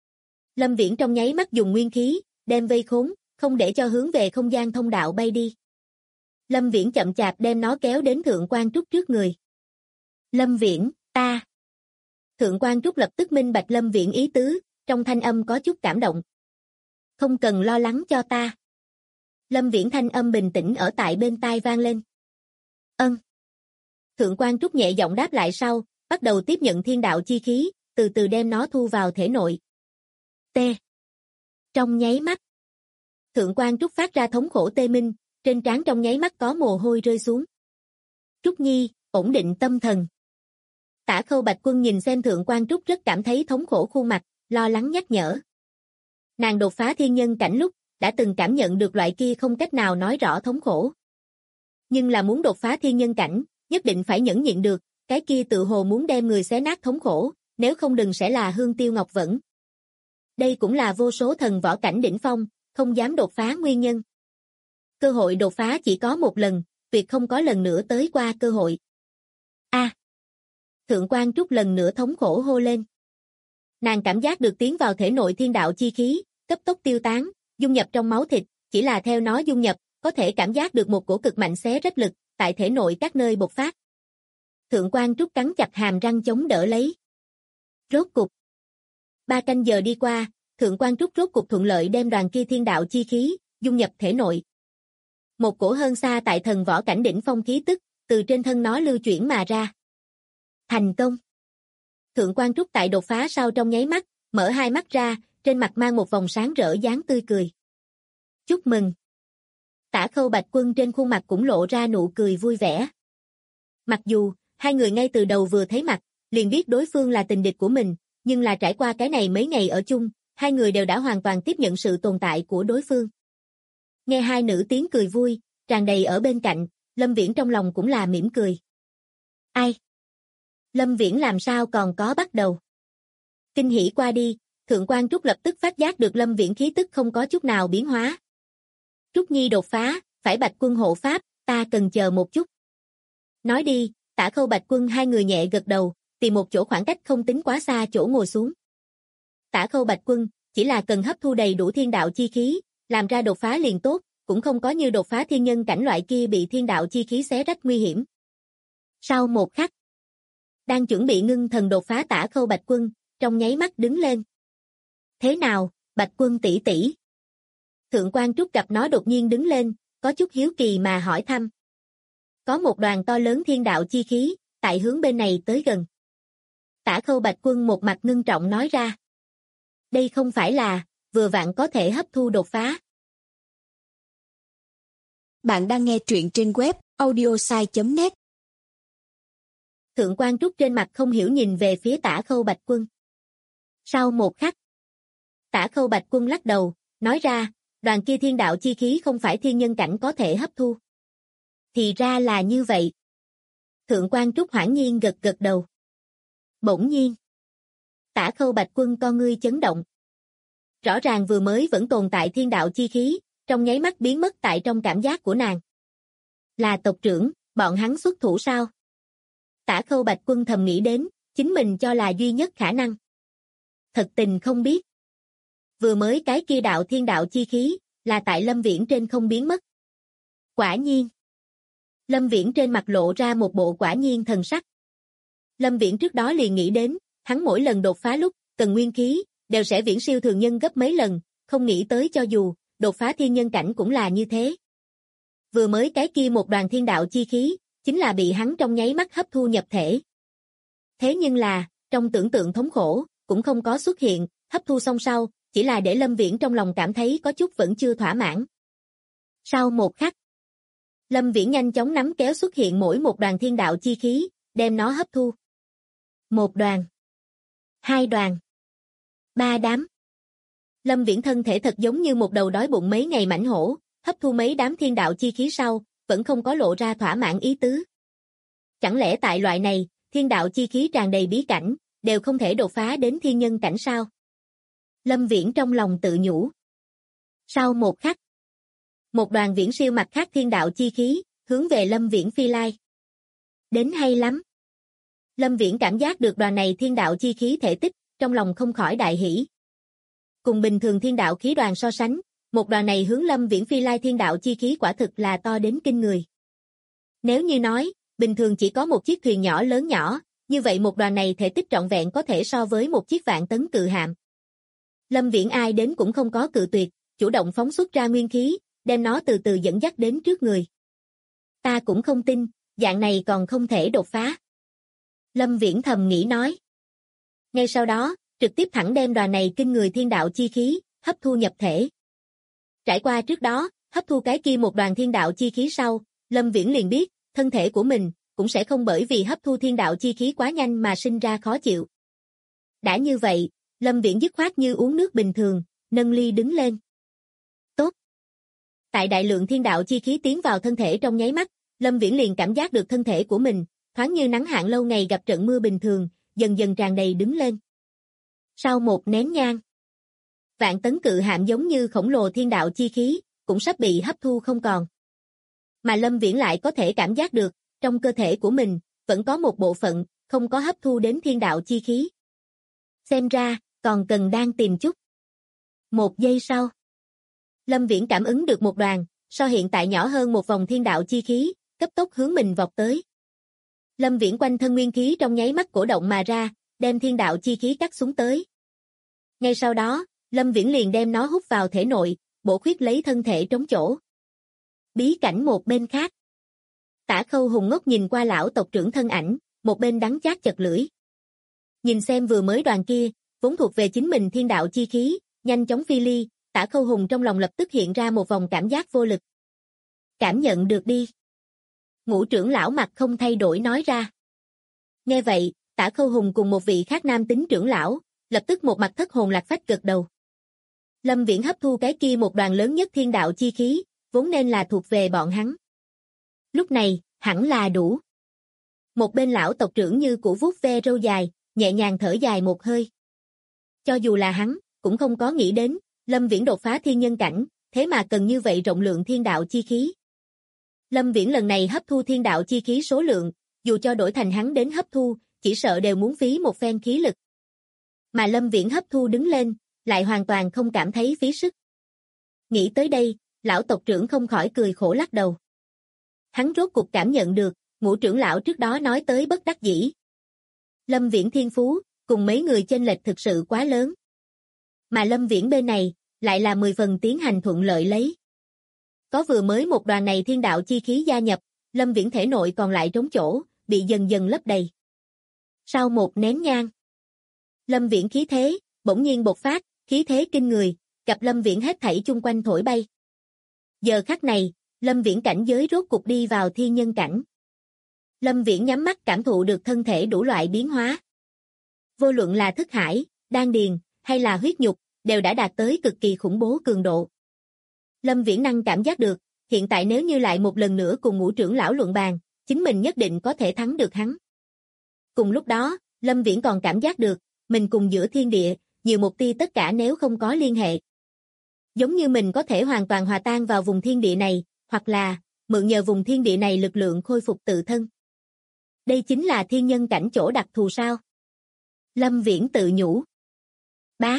Lâm Viễn trong nháy mắt dùng nguyên khí, đem vây khốn, không để cho hướng về không gian thông đạo bay đi. Lâm Viễn chậm chạp đem nó kéo đến Thượng Quan Trúc trước người. Lâm Viễn, ta. Thượng Quan Trúc lập tức minh bạch Lâm Viễn ý tứ, trong thanh âm có chút cảm động. Không cần lo lắng cho ta. Lâm Viễn thanh âm bình tĩnh ở tại bên tai vang lên. Ân. Thượng Quan Trúc nhẹ giọng đáp lại sau, bắt đầu tiếp nhận thiên đạo chi khí, từ từ đem nó thu vào thể nội. T. Trong nháy mắt. Thượng Quan Trúc phát ra thống khổ tê minh, trên trán trong nháy mắt có mồ hôi rơi xuống. Trúc Nhi, ổn định tâm thần. Tả Khâu Bạch Quân nhìn xem Thượng Quan Trúc rất cảm thấy thống khổ khuôn mặt, lo lắng nhắc nhở. Nàng đột phá thiên nhân cảnh lúc, đã từng cảm nhận được loại kia không cách nào nói rõ thống khổ. Nhưng là muốn đột phá thiên nhân cảnh, nhất định phải nhẫn nhịn được, cái kia tự hồ muốn đem người xé nát thống khổ, nếu không đừng sẽ là hương tiêu ngọc vẫn. Đây cũng là vô số thần võ cảnh đỉnh phong, không dám đột phá nguyên nhân. cơ hội đột phá chỉ có một lần, tuyệt không có lần nữa tới qua cơ hội. Thượng quan Trúc lần nữa thống khổ hô lên. Nàng cảm giác được tiến vào thể nội thiên đạo chi khí, cấp tốc tiêu tán, dung nhập trong máu thịt, chỉ là theo nó dung nhập, có thể cảm giác được một cổ cực mạnh xé rách lực, tại thể nội các nơi bộc phát. Thượng quan Trúc cắn chặt hàm răng chống đỡ lấy. Rốt cục. 3 canh giờ đi qua, Thượng quan Trúc rốt cục thuận lợi đem đoàn kia thiên đạo chi khí, dung nhập thể nội. Một cổ hơn xa tại thần võ cảnh đỉnh phong khí tức, từ trên thân nó lưu chuyển mà ra. Thành công. Thượng quan Trúc tại đột phá sau trong nháy mắt, mở hai mắt ra, trên mặt mang một vòng sáng rỡ dáng tươi cười. Chúc mừng. Tả Khâu Bạch Quân trên khuôn mặt cũng lộ ra nụ cười vui vẻ. Mặc dù, hai người ngay từ đầu vừa thấy mặt, liền biết đối phương là tình địch của mình, nhưng là trải qua cái này mấy ngày ở chung, hai người đều đã hoàn toàn tiếp nhận sự tồn tại của đối phương. Nghe hai nữ tiếng cười vui, tràn đầy ở bên cạnh, Lâm Viễn trong lòng cũng là mỉm cười. Ai? Lâm Viễn làm sao còn có bắt đầu? Kinh hỉ qua đi, Thượng quan Trúc lập tức phát giác được Lâm Viễn khí tức không có chút nào biến hóa. Trúc Nhi đột phá, phải Bạch Quân hộ pháp, ta cần chờ một chút. Nói đi, Tả Khâu Bạch Quân hai người nhẹ gật đầu, tìm một chỗ khoảng cách không tính quá xa chỗ ngồi xuống. Tả Khâu Bạch Quân, chỉ là cần hấp thu đầy đủ thiên đạo chi khí, làm ra đột phá liền tốt, cũng không có như đột phá thiên nhân cảnh loại kia bị thiên đạo chi khí xé rách nguy hiểm. Sau một khắc, đang chuẩn bị ngưng thần đột phá Tả Khâu Bạch Quân, trong nháy mắt đứng lên. Thế nào, Bạch Quân tỷ tỷ? Thượng quan Trúc gặp nó đột nhiên đứng lên, có chút hiếu kỳ mà hỏi thăm. Có một đoàn to lớn thiên đạo chi khí, tại hướng bên này tới gần. Tả Khâu Bạch Quân một mặt ngưng trọng nói ra. Đây không phải là, vừa vặn có thể hấp thu đột phá. Bạn đang nghe truyện trên web audiosai.net. Thượng quan Trúc trên mặt không hiểu nhìn về phía Tả Khâu Bạch Quân. Sau một khắc, Tả Khâu Bạch Quân lắc đầu, nói ra, đoàn kia thiên đạo chi khí không phải thiên nhân cảnh có thể hấp thu. Thì ra là như vậy. Thượng quan Trúc hoảng nhiên gật gật đầu. Bỗng nhiên, Tả Khâu Bạch Quân con ngươi chấn động. Rõ ràng vừa mới vẫn tồn tại thiên đạo chi khí, trong nháy mắt biến mất tại trong cảm giác của nàng. Là tộc trưởng, bọn hắn xuất thủ sao? Tả Khâu Bạch Quân thầm nghĩ đến, chính mình cho là duy nhất khả năng. Thật tình không biết. Vừa mới cái kia đạo thiên đạo chi khí, là tại Lâm Viễn trên không biến mất. Quả nhiên. Lâm Viễn trên mặt lộ ra một bộ quả nhiên thần sắc. Lâm Viễn trước đó liền nghĩ đến, hắn mỗi lần đột phá lúc, cần nguyên khí, đều sẽ viễn siêu thường nhân gấp mấy lần, không nghĩ tới cho dù, đột phá thiên nhân cảnh cũng là như thế. Vừa mới cái kia một đoàn thiên đạo chi khí, chính là bị hắn trong nháy mắt hấp thu nhập thể. Thế nhưng là, trong tưởng tượng thống khổ, cũng không có xuất hiện, hấp thu xong sau, chỉ là để Lâm Viễn trong lòng cảm thấy có chút vẫn chưa thỏa mãn. Sau một khắc, Lâm Viễn nhanh chóng nắm kéo xuất hiện mỗi một đoàn thiên đạo chi khí, đem nó hấp thu. Một đoàn, hai đoàn, ba đám. Lâm Viễn thân thể thật giống như một đầu đói bụng mấy ngày mãnh hổ, hấp thu mấy đám thiên đạo chi khí sau, vẫn không có lộ ra thỏa mãn ý tứ. Chẳng lẽ tại loại này, thiên đạo chi khí tràn đầy bí cảnh, đều không thể đột phá đến thiên nhân cảnh sao? Lâm Viễn trong lòng tự nhủ. Sau một khắc, một đoàn viễn siêu mặt khác thiên đạo chi khí, hướng về Lâm Viễn phi lai. Đến hay lắm. Lâm Viễn cảm giác được đoàn này thiên đạo chi khí thể tích, trong lòng không khỏi đại hỉ. Cùng bình thường thiên đạo khí đoàn so sánh, một đoàn này hướng Lâm Viễn phi lai thiên đạo chi khí quả thực là to đến kinh người. Nếu như nói, bình thường chỉ có một chiếc thuyền nhỏ lớn nhỏ, như vậy một đoàn này thể tích trọn vẹn có thể so với một chiếc vạn tấn cự hạm. Lâm Viễn ai đến cũng không có cự tuyệt, chủ động phóng xuất ra nguyên khí, đem nó từ từ dẫn dắt đến trước người. Ta cũng không tin, dạng này còn không thể đột phá. Lâm Viễn thầm nghĩ nói. Ngay sau đó, trực tiếp thẳng đem đoàn này kinh người thiên đạo chi khí, hấp thu nhập thể. Trải qua trước đó, hấp thu cái kia một đoàn thiên đạo chi khí sau, Lâm Viễn liền biết, thân thể của mình, cũng sẽ không bởi vì hấp thu thiên đạo chi khí quá nhanh mà sinh ra khó chịu. Đã như vậy, Lâm Viễn dứt khoát như uống nước bình thường, nâng ly đứng lên. Tốt. Tại đại lượng thiên đạo chi khí tiến vào thân thể trong nháy mắt, Lâm Viễn liền cảm giác được thân thể của mình, thoáng như nắng hạn lâu ngày gặp trận mưa bình thường, dần dần tràn đầy đứng lên. Sau một nén nhang, vạn tấn cự hạm giống như khổng lồ thiên đạo chi khí, cũng sắp bị hấp thu không còn. Mà Lâm Viễn lại có thể cảm giác được, trong cơ thể của mình, vẫn có một bộ phận, không có hấp thu đến thiên đạo chi khí. Xem ra, còn cần đang tìm chút. 1 giây sau, Lâm Viễn cảm ứng được một đoàn, so hiện tại nhỏ hơn một vòng thiên đạo chi khí, cấp tốc hướng mình vọt tới. Lâm Viễn quanh thân nguyên khí trong nháy mắt cổ động mà ra, đem thiên đạo chi khí cắt xuống tới. Ngay sau đó, Lâm Viễn liền đem nó hút vào thể nội, bổ khuyết lấy thân thể trống chỗ. Bí cảnh một bên khác. Tả Khâu Hùng ngốc nhìn qua lão tộc trưởng thân ảnh, một bên đắng chát chật lưỡi. Nhìn xem vừa mới đoàn kia, vốn thuộc về chính mình thiên đạo chi khí, nhanh chóng phi ly, Tả Khâu Hùng trong lòng lập tức hiện ra một vòng cảm giác vô lực. Cảm nhận được đi. Ngũ trưởng lão mặt không thay đổi nói ra. Nghe vậy, Tả Khâu Hùng cùng một vị khác nam tính trưởng lão, lập tức một mặt thất hồn lạc phách gật đầu. Lâm Viễn hấp thu cái kia một đoàn lớn nhất thiên đạo chi khí, vốn nên là thuộc về bọn hắn. Lúc này, hẳn là đủ. Một bên lão tộc trưởng như cũ vuốt ve râu dài, nhẹ nhàng thở dài một hơi. Cho dù là hắn, cũng không có nghĩ đến, Lâm Viễn đột phá thiên nhân cảnh, thế mà cần như vậy rộng lượng thiên đạo chi khí. Lâm Viễn lần này hấp thu thiên đạo chi khí số lượng, dù cho đổi thành hắn đến hấp thu, chỉ sợ đều muốn phí một phen khí lực. Mà Lâm Viễn hấp thu đứng lên, lại hoàn toàn không cảm thấy phí sức. Nghĩ tới đây, lão tộc trưởng không khỏi cười khổ lắc đầu. Hắn rốt cục cảm nhận được, ngũ trưởng lão trước đó nói tới bất đắc dĩ. Lâm Viễn thiên phú, cùng mấy người chênh lệch thực sự quá lớn. Mà Lâm Viễn bên này, lại là 10 phần tiến hành thuận lợi lấy. Có vừa mới một đoàn này thiên đạo chi khí gia nhập, Lâm Viễn thể nội còn lại trống chỗ, bị dần dần lấp đầy. Sau một nén nhang, Lâm Viễn khí thế, bỗng nhiên bộc phát, khí thế kinh người, gặp Lâm Viễn hết thảy chung quanh thổi bay. Giờ khắc này, Lâm Viễn cảnh giới rốt cục đi vào thiên nhân cảnh. Lâm Viễn nhắm mắt cảm thụ được thân thể đủ loại biến hóa. Vô luận là thức hải, đan điền, hay là huyết nhục, đều đã đạt tới cực kỳ khủng bố cường độ. Lâm Viễn năng cảm giác được, hiện tại nếu như lại một lần nữa cùng ngũ trưởng lão luận bàn, chính mình nhất định có thể thắng được hắn. Cùng lúc đó, Lâm Viễn còn cảm giác được, mình cùng giữa thiên địa, nhiều một tia tất cả nếu không có liên hệ. Giống như mình có thể hoàn toàn hòa tan vào vùng thiên địa này, hoặc là, mượn nhờ vùng thiên địa này lực lượng khôi phục tự thân. Đây chính là thiên nhân cảnh chỗ đặc thù sao? Lâm Viễn tự nhủ. Bá.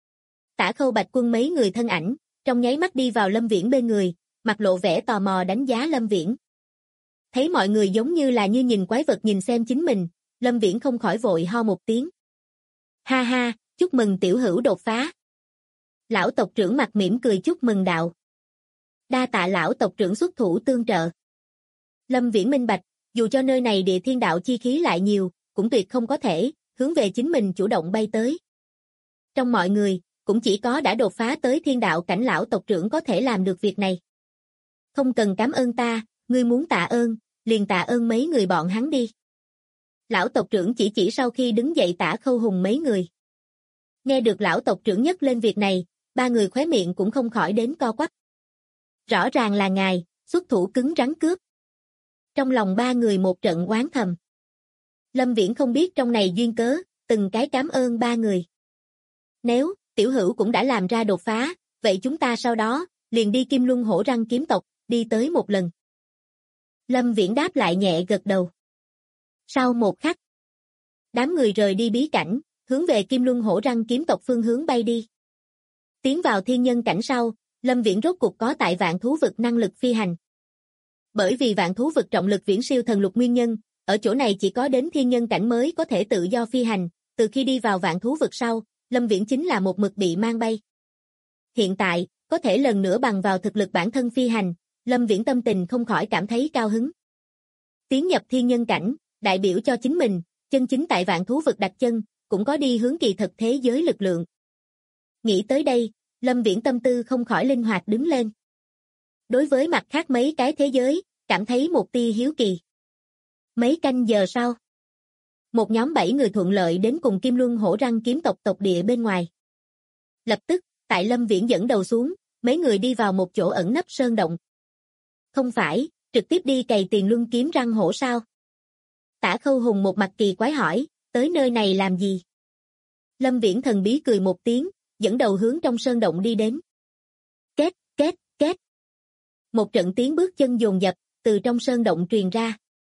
Tả Khâu Bạch Quân mấy người thân ảnh, trong nháy mắt đi vào Lâm Viễn bên người, mặt lộ vẻ tò mò đánh giá Lâm Viễn. Thấy mọi người giống như là như nhìn quái vật nhìn xem chính mình, Lâm Viễn không khỏi vội ho một tiếng. Ha ha, chúc mừng tiểu hữu đột phá. Lão tộc trưởng mặt mỉm cười chúc mừng đạo. Đa tạ lão tộc trưởng xuất thủ tương trợ. Lâm Viễn minh bạch, dù cho nơi này địa thiên đạo chi khí lại nhiều, cũng tuyệt không có thể, hướng về chính mình chủ động bay tới. Trong mọi người, cũng chỉ có đã đột phá tới thiên đạo cảnh lão tộc trưởng có thể làm được việc này. Không cần cảm ơn ta, ngươi muốn tạ ơn, liền tạ ơn mấy người bọn hắn đi. Lão tộc trưởng chỉ sau khi đứng dậy Tả Khâu Hùng mấy người. Nghe được lão tộc trưởng nhắc lên việc này, ba người khóe miệng cũng không khỏi đến co quắp. Rõ ràng là ngài, xuất thủ cứng rắn cướp. Trong lòng ba người một trận oán thầm. Lâm Viễn không biết trong này duyên cớ, từng cái cảm ơn ba người. Nếu, tiểu hữu cũng đã làm ra đột phá, vậy chúng ta sau đó, liền đi Kim Luân Hổ Răng kiếm tộc, đi tới một lần. Lâm Viễn đáp lại nhẹ gật đầu. Sau một khắc, đám người rời đi bí cảnh, hướng về Kim Luân Hổ Răng kiếm tộc phương hướng bay đi. Tiến vào thiên nhân cảnh sau, Lâm Viễn rốt cục có tại vạn thú vực năng lực phi hành. Bởi vì vạn thú vực trọng lực viễn siêu thần lục nguyên nhân, ở chỗ này chỉ có đến thiên nhân cảnh mới có thể tự do phi hành, từ khi đi vào vạn thú vực sau, Lâm Viễn chính là một mực bị mang bay. Hiện tại, có thể lần nữa bằng vào thực lực bản thân phi hành, Lâm Viễn tâm tình không khỏi cảm thấy cao hứng. Tiến nhập thiên nhân cảnh, đại biểu cho chính mình, chân chính tại vạn thú vực đặt chân, cũng có đi hướng kỳ thực thế giới lực lượng. Nghĩ tới đây, Lâm Viễn tâm tư không khỏi linh hoạt đứng lên. Đối với mặt khác mấy cái thế giới, cảm thấy một tia hiếu kỳ. Mấy canh giờ sau, một nhóm 7 người thuận lợi đến cùng Kim Luân Hổ Răng kiếm tộc tộc địa bên ngoài. Lập tức, tại Lâm Viễn dẫn đầu xuống, mấy người đi vào một chỗ ẩn nấp sơn động. Không phải, trực tiếp đi cày tiền luân kiếm răng hổ sao? Tả Khâu Hùng một mặt kỳ quái hỏi, tới nơi này làm gì? Lâm Viễn thần bí cười một tiếng, dẫn đầu hướng trong sơn động đi đến. Két, một trận tiếng bước chân dồn dập, từ trong sơn động truyền ra.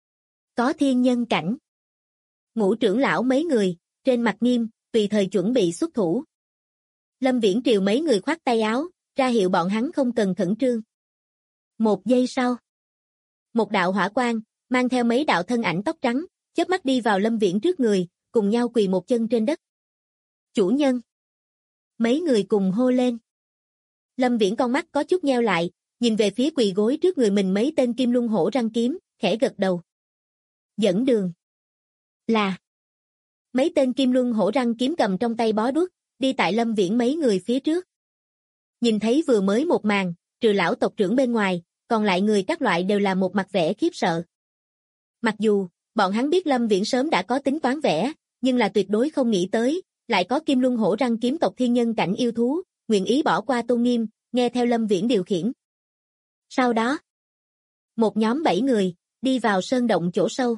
Có thiên nhân cảnh. Ngũ trưởng lão mấy người, trên mặt nghiêm, tùy thời chuẩn bị xuất thủ. Lâm Viễn Triều mấy người khoát tay áo, ra hiệu bọn hắn không cần khẩn trương. Một giây sau, một đạo hỏa quang, mang theo mấy đạo thân ảnh tóc trắng, chớp mắt đi vào Lâm Viễn trước người, cùng nhau quỳ một chân trên đất. Chủ nhân. Mấy người cùng hô lên. Lâm Viễn con mắt có chút nheo lại, nhìn về phía quỳ gối trước người mình mấy tên kim luân hổ răng kiếm, khẽ gật đầu. Dẫn đường. Là. Mấy tên kim luân hổ răng kiếm cầm trong tay bó đuốc, đi tại Lâm Viễn mấy người phía trước. Nhìn thấy vừa mới một màn, trừ lão tộc trưởng bên ngoài, còn lại người các loại đều là một mặt vẻ khiếp sợ. Mặc dù, bọn hắn biết Lâm Viễn sớm đã có tính toán vẽ, nhưng là tuyệt đối không nghĩ tới, lại có kim luân hổ răng kiếm tộc thiên nhân cảnh yêu thú, nguyện ý bỏ qua tôn nghiêm, nghe theo Lâm Viễn điều khiển. Sau đó, một nhóm 7 người, đi vào sơn động chỗ sâu.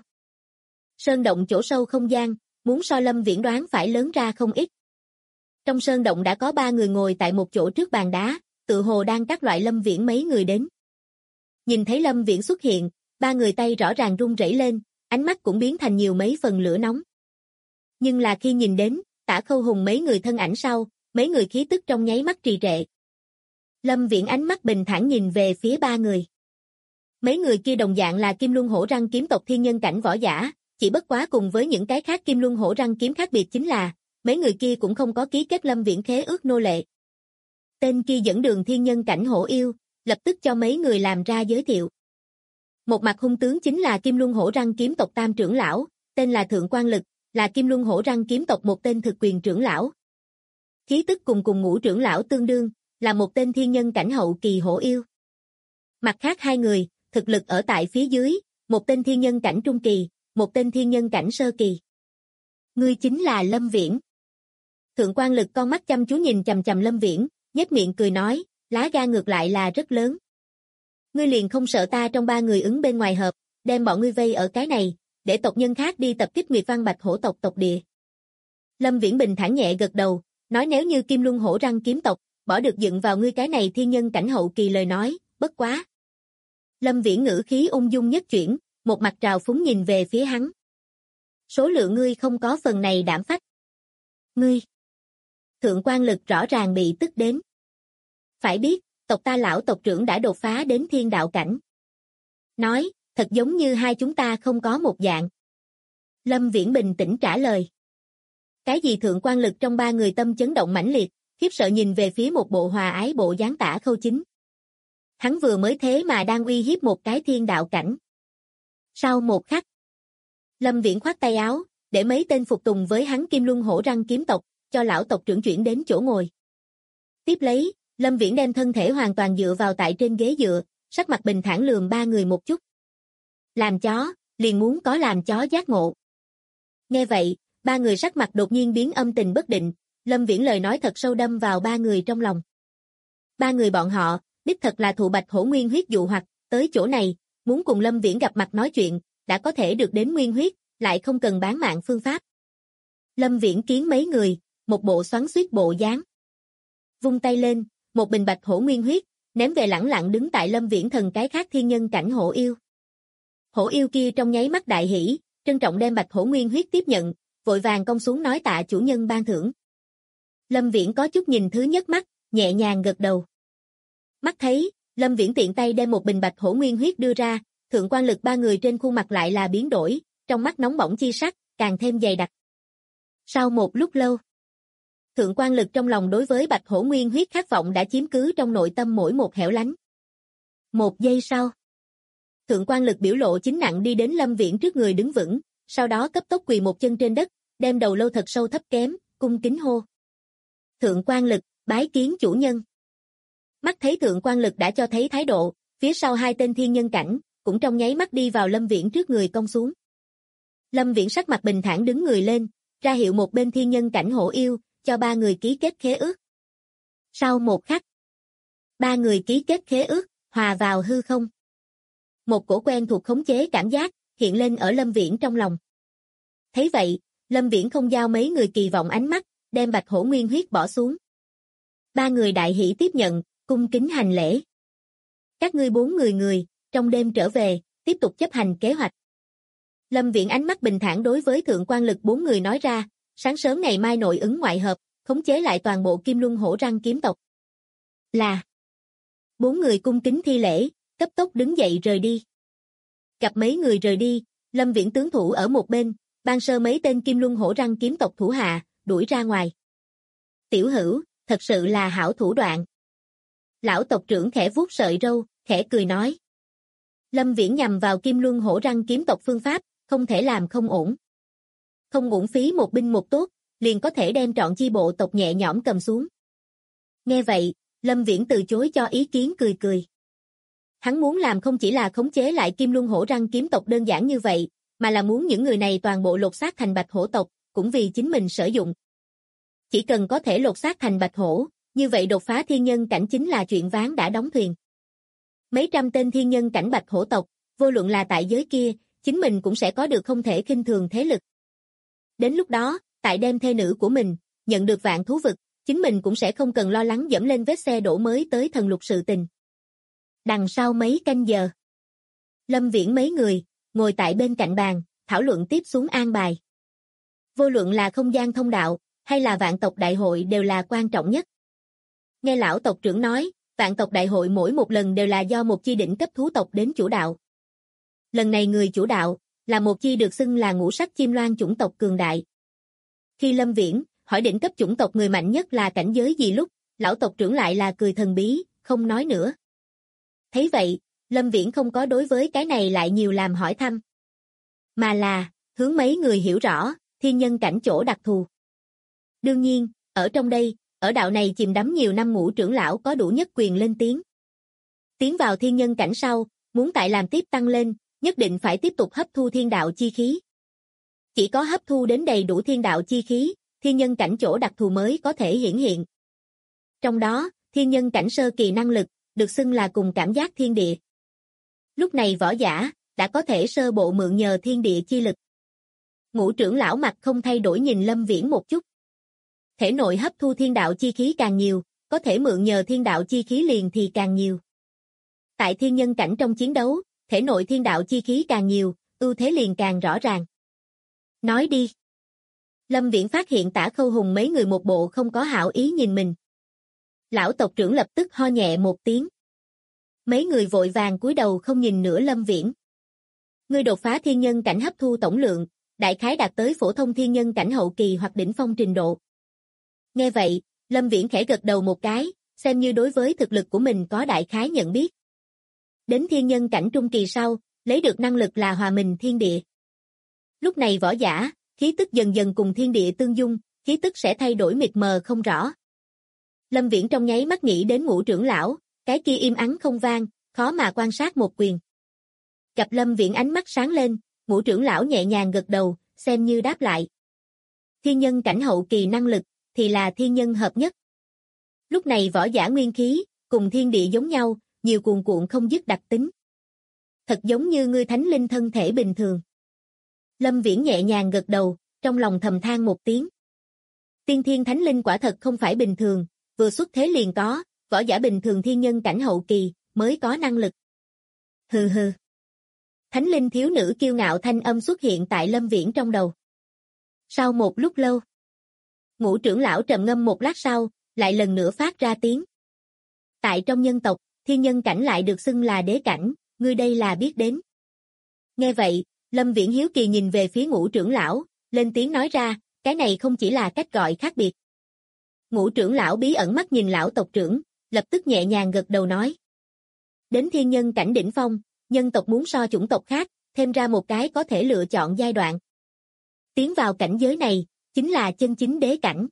Sơn động chỗ sâu không gian, muốn so Lâm Viễn đoán phải lớn ra không ít. Trong sơn động đã có 3 người ngồi tại một chỗ trước bàn đá, tự hồ đang các loại Lâm Viễn mấy người đến. Nhìn thấy Lâm Viễn xuất hiện, 3 người tay rõ ràng run rẩy lên, ánh mắt cũng biến thành nhiều mấy phần lửa nóng. Nhưng là khi nhìn đến, Tả Khâu Hùng mấy người thân ảnh sau, mấy người khí tức trong nháy mắt trì trệ. Lâm Viễn ánh mắt bình thản nhìn về phía 3 người. Mấy người kia đồng dạng là kim luân hổ răng kiếm tộc thiên nhân cảnh võ giả, chỉ bất quá cùng với những cái khác kim luân hổ răng kiếm khác biệt chính là, mấy người kia cũng không có ký kết Lâm Viễn khế ước nô lệ. Tên kia dẫn đường thiên nhân cảnh hổ yêu, lập tức cho mấy người làm ra giới thiệu. Một mặt hung tướng chính là kim luân hổ răng kiếm tộc tam trưởng lão, tên là Thượng Quan Lực, là kim luân hổ răng kiếm tộc một tên thực quyền trưởng lão. Khí tức cùng ngũ trưởng lão tương đương, là một tên thiên nhân cảnh hậu kỳ hổ yêu. Mặt khác 2 người, thực lực ở tại phía dưới, một tên thiên nhân cảnh trung kỳ, một tên thiên nhân cảnh sơ kỳ. Ngươi chính là Lâm Viễn. Thượng Quan Lực con mắt chăm chú nhìn chằm chằm Lâm Viễn, nhếch miệng cười nói, lá gan ngược lại là rất lớn. Ngươi liền không sợ ta trong 3 người ứng bên ngoài hợp, đem bọn ngươi vây ở cái này, để tộc nhân khác đi tập kích Nguyệt Văn Bạch hổ tộc tộc địa. Lâm Viễn bình thản nhẹ gật đầu, nói nếu như kim luân hổ răng kiếm tộc, bỏ được dựng vào ngươi cái này thiên nhân cảnh hậu kỳ lời nói, bất quá. Lâm Viễn ngữ khí ung dung nhất chuyển, một mặt trào phúng nhìn về phía hắn. Số lượng ngươi không có phần này đảm phách. Ngươi. Thượng Quan Lực rõ ràng bị tức đến. Phải biết, tộc ta lão tộc trưởng đã đột phá đến thiên đạo cảnh. Nói, thật giống như hai chúng ta không có một dạng. Lâm Viễn bình tĩnh trả lời. Cái gì Thượng Quan Lực trong 3 người tâm chấn động mãnh liệt, khiếp sợ nhìn về phía một bộ hòa ái bộ dáng Tả Khâu Chính. Hắn vừa mới thế mà đang uy hiếp một cái thiên đạo cảnh. Sau một khắc, Lâm Viễn khoát tay áo, để mấy tên phục tùng với hắn kim luân hổ răng kiếm tộc, cho lão tộc trưởng chuyển đến chỗ ngồi. Tiếp lấy, Lâm Viễn đem thân thể hoàn toàn dựa vào tại trên ghế dựa, sắc mặt bình thản lườm 3 người một chút. Làm chó, liền muốn có làm chó giác ngộ. Nghe vậy, 3 người sắc mặt đột nhiên biến âm tình bất định, Lâm Viễn lời nói thật sâu đâm vào 3 người trong lòng. 3 người bọn họ, đích thật là thụ Bạch Hổ nguyên huyết dụ hoặc, tới chỗ này, muốn cùng Lâm Viễn gặp mặt nói chuyện, đã có thể được đến nguyên huyết, lại không cần bán mạng phương pháp. Lâm Viễn kiến mấy người, một bộ xoắn xuýt bộ dáng. Vung tay lên, một bình Bạch Hổ nguyên huyết, ném về lẳng lặng đứng tại Lâm Viễn thần cái khác thiên nhân cảnh hổ yêu. Hổ yêu kia trong nháy mắt đại hỉ, trân trọng đem Bạch Hổ nguyên huyết tiếp nhận, vội vàng cong xuống nói tạ chủ nhân ban thưởng. Lâm Viễn có chút nhìn thứ nhất mắt, nhẹ nhàng gật đầu. Mắt thấy, Lâm Viễn tiện tay đem một bình Bạch Hổ nguyên huyết đưa ra, Thượng Quan Lực 3 người trên khuôn mặt lại là biến đổi, trong mắt nóng bỏng chi sắc, càng thêm dày đặc. Sau một lúc lâu, Thượng Quan Lực trong lòng đối với Bạch Hổ nguyên huyết khát vọng đã chiếm cứ trong nội tâm mỗi một hẻo lánh. Một giây sau, Thượng Quan Lực biểu lộ chính nặng đi đến Lâm Viễn trước người đứng vững, sau đó cấp tốc quỳ một chân trên đất, đem đầu lâu thật sâu thấp kém, cung kính hô. Thượng Quan Lực, bái kiến chủ nhân. Mắt thấy Thượng Quan Lực đã cho thấy thái độ, phía sau 2 tên thiên nhân cảnh, cũng trong nháy mắt đi vào Lâm Viễn trước người cong xuống. Lâm Viễn sắc mặt bình thản đứng người lên, ra hiệu một bên thiên nhân cảnh hổ yêu, cho 3 người ký kết khế ước. Sau một khắc, 3 người ký kết khế ước, hòa vào hư không. Một cổ quen thuộc khống chế cảm giác, hiện lên ở Lâm Viễn trong lòng. Thấy vậy, Lâm Viễn không giao mấy người kỳ vọng ánh mắt, đem Bạch Hổ nguyên huyết bỏ xuống. 3 người đại hỉ tiếp nhận, cung kính hành lễ. Các ngươi 4 người, trong đêm trở về, tiếp tục chấp hành kế hoạch. Lâm Viễn ánh mắt bình thản đối với thượng quan lực 4 người nói ra, sáng sớm ngày mai nội ứng ngoại hợp, khống chế lại toàn bộ Kim Luân Hổ Răng kiếm tộc. Là 4 người cung kính thi lễ, cấp tốc đứng dậy rời đi. Gặp mấy người rời đi, Lâm Viễn tướng thủ ở một bên, ban sơ mấy tên Kim Luân Hổ Răng kiếm tộc thủ hạ, đuổi ra ngoài. Tiểu Hữu, thật sự là hảo thủ đoạn. Lão tộc trưởng khẽ vuốt sợi râu, khẽ cười nói. Lâm Viễn nhằm vào Kim Luân Hổ Răng kiếm tộc phương pháp, không thể làm không ổn. Không uổng phí một binh một tốt, liền có thể đem trọn chi bộ tộc nhẹ nhõm cầm xuống. Nghe vậy, Lâm Viễn từ chối cho ý kiến cười cười. Hắn muốn làm không chỉ là khống chế lại Kim Luân Hổ Răng kiếm tộc đơn giản như vậy, mà là muốn những người này toàn bộ lột xác thành Bạch Hổ tộc, cũng vì chính mình sử dụng. Chỉ cần có thể lột xác thành Bạch Hổ, như vậy đột phá thiên nhân cảnh chính là chuyện ván đã đóng thuyền. Mấy trăm tên thiên nhân cảnh Bạch Hổ tộc, vô luận là tại giới kia, chính mình cũng sẽ có được không thể khinh thường thế lực. Đến lúc đó, tại đem thê nữ của mình, nhận được vạn thú vực, chính mình cũng sẽ không cần lo lắng dẫm lên vết xe đổ mới tới thần lục sự tình. Đằng sau mấy canh giờ, Lâm Viễn mấy người, ngồi tại bên cạnh bàn, thảo luận tiếp xuống an bài. Vô luận là không gian thông đạo, hay là vạn tộc đại hội đều là quan trọng nhất. Nghe lão tộc trưởng nói, vạn tộc đại hội mỗi một lần đều là do một chi đỉnh cấp thú tộc đến chủ đạo. Lần này người chủ đạo, là một chi được xưng là ngũ sắc chim loan chủng tộc cường đại. Khi Lâm Viễn hỏi đỉnh cấp chủng tộc người mạnh nhất là cảnh giới gì lúc, lão tộc trưởng lại là cười thần bí, không nói nữa. Thấy vậy, Lâm Viễn không có đối với cái này lại nhiều làm hỏi thăm. Mà là, hướng mấy người hiểu rõ, thiên nhân cảnh chỗ đặc thù. Đương nhiên, ở trong đây, ở đạo này chìm đắm nhiều năm ngũ trưởng lão có đủ nhất quyền lên tiếng. Tiến vào thiên nhân cảnh sau, muốn tại làm tiếp tăng lên, nhất định phải tiếp tục hấp thu thiên đạo chi khí. Chỉ có hấp thu đến đầy đủ thiên đạo chi khí, thiên nhân cảnh chỗ đặc thù mới có thể hiển hiện. Trong đó, thiên nhân cảnh sơ kỳ năng lực, được xưng là cùng cảm giác thiên địa. Lúc này võ giả, đã có thể sơ bộ mượn nhờ thiên địa chi lực. Ngũ trưởng lão mặt không thay đổi nhìn Lâm Viễn một chút. Thể nội hấp thu thiên đạo chi khí càng nhiều, có thể mượn nhờ thiên đạo chi khí liền thì càng nhiều. Tại thiên nhân cảnh trong chiến đấu, thể nội thiên đạo chi khí càng nhiều, ưu thế liền càng rõ ràng. Nói đi. Lâm Viễn phát hiện Tả Khâu Hùng mấy người một bộ không có hảo ý nhìn mình. Lão tộc trưởng lập tức ho nhẹ một tiếng. Mấy người vội vàng cúi đầu không nhìn nữa Lâm Viễn. Ngươi đột phá thiên nhân cảnh hấp thu tổng lượng, đại khái đạt tới phổ thông thiên nhân cảnh hậu kỳ hoặc đỉnh phong trình độ. Nghe vậy, Lâm Viễn khẽ gật đầu một cái, xem như đối với thực lực của mình có đại khái nhận biết. Đến thiên nhân cảnh trung kỳ sau, lấy được năng lực là hòa mình thiên địa. Lúc này võ giả, khí tức dần dần cùng thiên địa tương dung, khí tức sẽ thay đổi mịt mờ không rõ. Lâm Viễn trong nháy mắt nghĩ đến ngũ trưởng lão, cái kia im ắng không vang, khó mà quan sát một quyền. Gặp Lâm Viễn ánh mắt sáng lên, ngũ trưởng lão nhẹ nhàng gật đầu, xem như đáp lại. Thiên nhân cảnh hậu kỳ năng lực, thì là thiên nhân hợp nhất. Lúc này võ giả nguyên khí, cùng thiên địa giống nhau, nhiều cuồn cuộn không dứt đặc tính. Thật giống như ngươi thánh linh thân thể bình thường. Lâm Viễn nhẹ nhàng gật đầu, trong lòng thầm than một tiếng. Tiên thiên thánh linh quả thật không phải bình thường, vừa xuất thế liền có, võ giả bình thường thiên nhân cảnh hậu kỳ, mới có năng lực. Hừ hừ. Thánh linh thiếu nữ kiêu ngạo thanh âm xuất hiện tại Lâm Viễn trong đầu. Sau một lúc lâu, ngũ trưởng lão trầm ngâm một lát sau, lại lần nữa phát ra tiếng. Tại trong nhân tộc, thiên nhân cảnh lại được xưng là đế cảnh, ngươi đây là biết đến. Nghe vậy, Lâm Viễn hiếu kỳ nhìn về phía ngũ trưởng lão, lên tiếng nói ra, cái này không chỉ là cách gọi khác biệt. Ngũ trưởng lão bí ẩn mắt nhìn lão tộc trưởng, lập tức nhẹ nhàng gật đầu nói. Đến thiên nhân cảnh đỉnh phong, nhân tộc muốn so chủng tộc khác, thêm ra một cái có thể lựa chọn giai đoạn. Tiến vào cảnh giới này, chính là chân chính đế cảnh.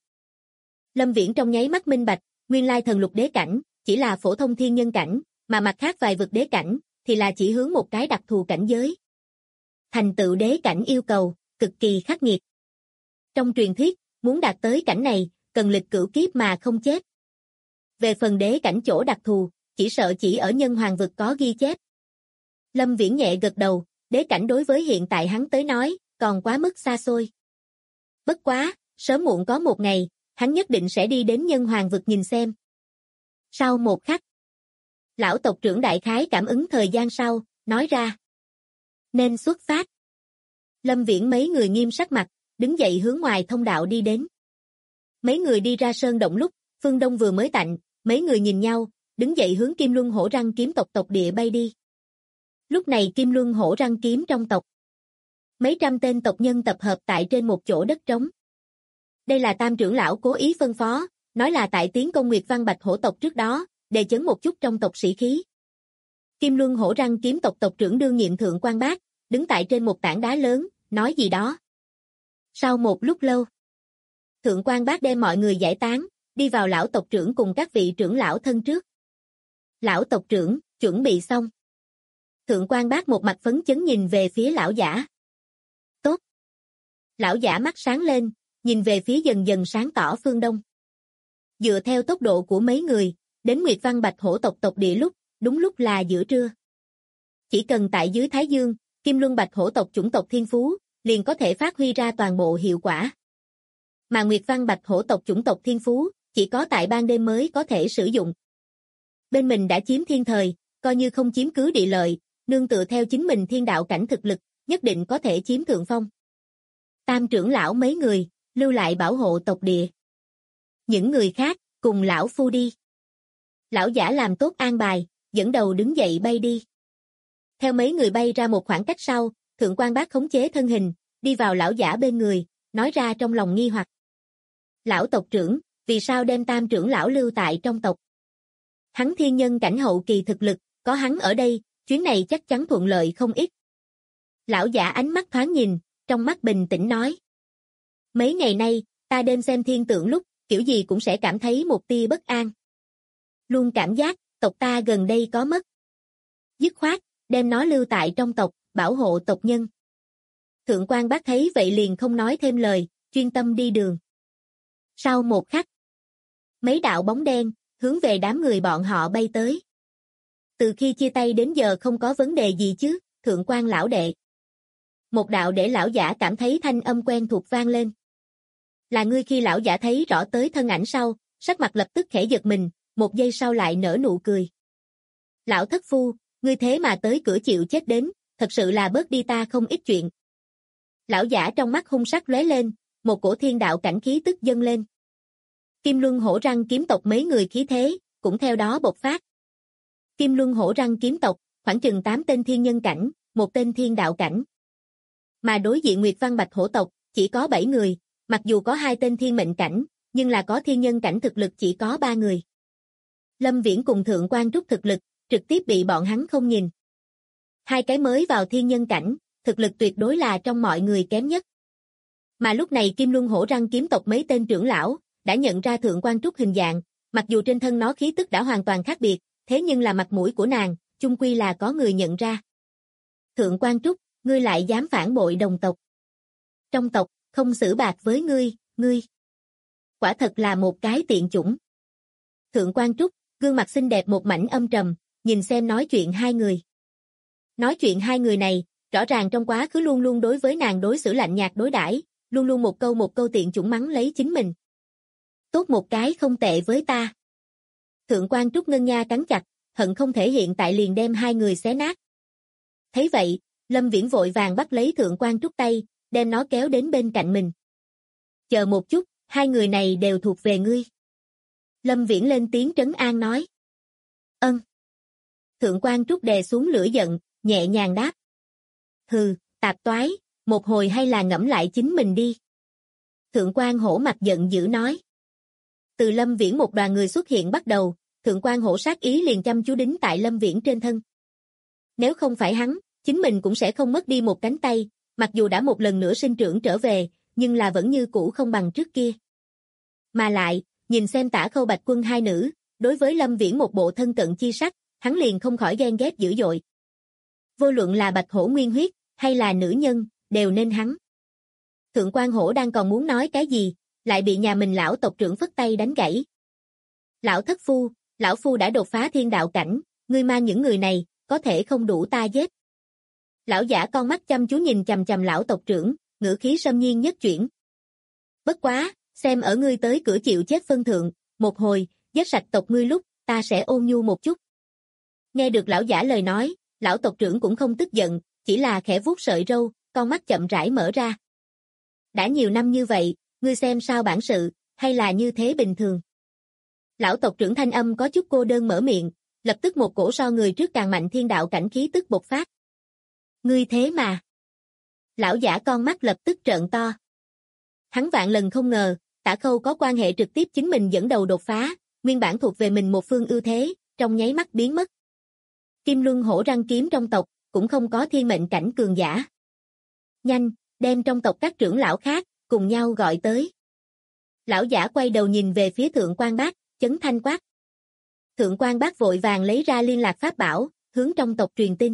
Lâm Viễn trong nháy mắt minh bạch, nguyên lai thần lục đế cảnh, chỉ là phổ thông thiên nhân cảnh, mà mặt khác vài vực đế cảnh, thì là chỉ hướng một cái đặc thù cảnh giới. Thành tựu đế cảnh yêu cầu, cực kỳ khắc nghiệt. Trong truyền thuyết, muốn đạt tới cảnh này, cần lịch cửu kiếp mà không chết. Về phần đế cảnh chỗ đặc thù, chỉ sợ chỉ ở nhân hoàng vực có ghi chép. Lâm Viễn nhẹ gật đầu, đế cảnh đối với hiện tại hắn tới nói, còn quá mức xa xôi. Bất quá, sớm muộn có một ngày, hắn nhất định sẽ đi đến nhân hoàng vực nhìn xem. Sau một khắc, Lão tộc trưởng đại khái cảm ứng thời gian sau, nói ra. Nên xuất phát. Lâm Viễn mấy người nghiêm sắc mặt, đứng dậy hướng ngoài thông đạo đi đến. Mấy người đi ra sơn động lúc, phương đông vừa mới tạnh, mấy người nhìn nhau, đứng dậy hướng Kim Luân Hổ Răng Kiếm tộc tộc địa bay đi. Lúc này Kim Luân Hổ Răng Kiếm trong tộc. Mấy trăm tên tộc nhân tập hợp tại trên một chỗ đất trống. Đây là Tam trưởng lão cố ý phân phó, nói là tại tiến công Nguyệt Văn Bạch Hổ tộc trước đó, để chấn một chút trong tộc sĩ khí. Kim Luân Hổ Răng Kiếm tộc tộc trưởng đương nhiệm Thượng Quan Bác, đứng tại trên một tảng đá lớn, nói gì đó. Sau một lúc lâu, Thượng Quan Bác đem mọi người giải tán, đi vào lão tộc trưởng cùng các vị trưởng lão thân trước. Lão tộc trưởng, chuẩn bị xong. Thượng Quan Bác một mặt phấn chấn nhìn về phía lão giả. Tốt. Lão giả mắt sáng lên, nhìn về phía dần dần sáng tỏ phương đông. Dựa theo tốc độ của mấy người, đến Nguyệt Văn Bạch Hổ tộc tộc địa lúc, đúng lúc là giữa trưa. Chỉ cần tại dưới Thái Dương, Kim Luân Bạch Hổ tộc chủng tộc thiên phú, liền có thể phát huy ra toàn bộ hiệu quả. Mà Nguyệt Văn Bạch Hổ tộc chủng tộc thiên phú, chỉ có tại ban đêm mới có thể sử dụng. Bên mình đã chiếm thiên thời, coi như không chiếm cứ địa lợi, nương tựa theo chính mình thiên đạo cảnh thực lực, nhất định có thể chiếm thượng phong. Tam trưởng lão mấy người, lưu lại bảo hộ tộc địa. Những người khác, cùng lão phu đi. Lão giả làm tốt an bài, dẫn đầu đứng dậy bay đi. Theo mấy người bay ra một khoảng cách sau, Thượng Quan Bác khống chế thân hình, đi vào lão giả bên người, nói ra trong lòng nghi hoặc. Lão tộc trưởng, vì sao đem Tam trưởng lão lưu tại trong tộc? Hắn thiên nhân cảnh hậu kỳ thực lực, có hắn ở đây, chuyến này chắc chắn thuận lợi không ít. Lão giả ánh mắt thoáng nhìn, trong mắt bình tĩnh nói. Mấy ngày nay, ta đêm xem thiên tượng lúc, kiểu gì cũng sẽ cảm thấy một tia bất an. Luôn cảm giác, tộc ta gần đây có mất. Dứt khoát, đem nó lưu tại trong tộc, bảo hộ tộc nhân. Thượng Quan Bác thấy vậy liền không nói thêm lời, chuyên tâm đi đường. Sau một khắc, mấy đạo bóng đen, hướng về đám người bọn họ bay tới. Từ khi chia tay đến giờ không có vấn đề gì chứ, Thượng Quan lão đệ. Một đạo để lão giả cảm thấy thanh âm quen thuộc vang lên. Là ngươi. Khi lão giả thấy rõ tới thân ảnh sau, sắc mặt lập tức khẽ giật mình, một giây sau lại nở nụ cười. Lão thất phu, ngươi thế mà tới cửa chịu chết đến, thật sự là bớt đi ta không ít chuyện. Lão giả trong mắt hung sắc lóe lên, một cổ thiên đạo cảnh khí tức dâng lên. Kim Luân Hổ Răng Kiếm tộc mấy người khí thế, cũng theo đó bộc phát. Kim Luân Hổ Răng Kiếm tộc, khoảng chừng 8 tên thiên nhân cảnh, một tên thiên đạo cảnh. Mà đối diện Nguyệt Văn Bạch Hổ tộc, chỉ có 7 người, mặc dù có 2 tên thiên mệnh cảnh, nhưng là có thiên nhân cảnh thực lực chỉ có 3 người. Lâm Viễn cùng Thượng Quan Trúc thực lực, trực tiếp bị bọn hắn không nhìn. 2 cái mới vào thiên nhân cảnh, thực lực tuyệt đối là trong mọi người kém nhất. Mà lúc này Kim Luân Hổ Răng Kiếm tộc mấy tên trưởng lão, đã nhận ra Thượng Quan Trúc hình dạng, mặc dù trên thân nó khí tức đã hoàn toàn khác biệt, thế nhưng là mặt mũi của nàng, chung quy là có người nhận ra. Thượng Quan Trúc, ngươi lại dám phản bội đồng tộc. Trong tộc, không xử bạc với ngươi. Quả thật là một cái tiện chủng. Thượng Quan Trúc, gương mặt xinh đẹp một mảnh âm trầm, nhìn xem nói chuyện hai người. Nói chuyện hai người này, rõ ràng trong quá khứ luôn luôn đối với nàng đối xử lạnh nhạt đối đãi, luôn luôn một câu tiện chủng mắng lấy chính mình. Tốt một cái không tệ với ta. Thượng Quan Trúc ngân nha cắn chặt, hận không thể hiện tại liền đem hai người xé nát. Thấy vậy, Lâm Viễn vội vàng bắt lấy Thượng Quan Trúc tay, đem nó kéo đến bên cạnh mình. Chờ một chút, hai người này đều thuộc về ngươi. Lâm Viễn lên tiếng trấn an nói. Ân. Thượng Quan Trúc đè xuống lửa giận, nhẹ nhàng đáp. Hừ, tạp toái, một hồi hay là ngẫm lại chính mình đi. Thượng Quan Hổ mặt giận dữ nói. Từ Lâm Viễn một đoàn người xuất hiện bắt đầu, Thượng Quan Hổ sát ý liền chăm chú đính tại Lâm Viễn trên thân. Nếu không phải hắn, chính mình cũng sẽ không mất đi một cánh tay, mặc dù đã một lần nữa sinh trưởng trở về, nhưng là vẫn như cũ không bằng trước kia. Mà lại, nhìn xem Tả Khâu Bạch Quân hai nữ, đối với Lâm Viễn một bộ thân cận chi sắc, hắn liền không khỏi ghen ghét dữ dội. Vô luận là Bạch Hổ nguyên huyết, hay là nữ nhân, đều nên hắn. Thượng Quan Hổ đang còn muốn nói cái gì, lại bị nhà mình lão tộc trưởng phất tay đánh gãy. Lão thất phu, lão phu đã đột phá thiên đạo cảnh, ngươi mang những người này, có thể không đủ ta giết. Lão giả con mắt chăm chú nhìn chằm chằm lão tộc trưởng, ngữ khí xâm nhiên nhất chuyển. Bất quá, xem ở ngươi tới cửa chịu chết phân thượng, một hồi, giết sạch tộc ngươi lúc, ta sẽ ôn nhu một chút. Nghe được lão giả lời nói, lão tộc trưởng cũng không tức giận, chỉ là khẽ vuốt sợi râu, con mắt chậm rãi mở ra. Đã nhiều năm như vậy, ngươi xem sao bản sự, hay là như thế bình thường? Lão tộc trưởng thanh âm có chút cô đơn mở miệng, lập tức một cổ so người trước càng mạnh thiên đạo cảnh khí tức bộc phát. Ngươi thế mà. Lão giả con mắt lập tức trợn to. Hắn vạn lần không ngờ, Tả Khâu có quan hệ trực tiếp chính mình dẫn đầu đột phá, nguyên bản thuộc về mình một phương ưu thế, trong nháy mắt biến mất. Kim Luân Hổ Răng Kiếm trong tộc, cũng không có thiên mệnh cảnh cường giả. Nhanh, đem trong tộc các trưởng lão khác, cùng nhau gọi tới. Lão giả quay đầu nhìn về phía Thượng Quan Bác, chấn thanh quát. Thượng Quan Bác vội vàng lấy ra liên lạc pháp bảo, hướng trong tộc truyền tin.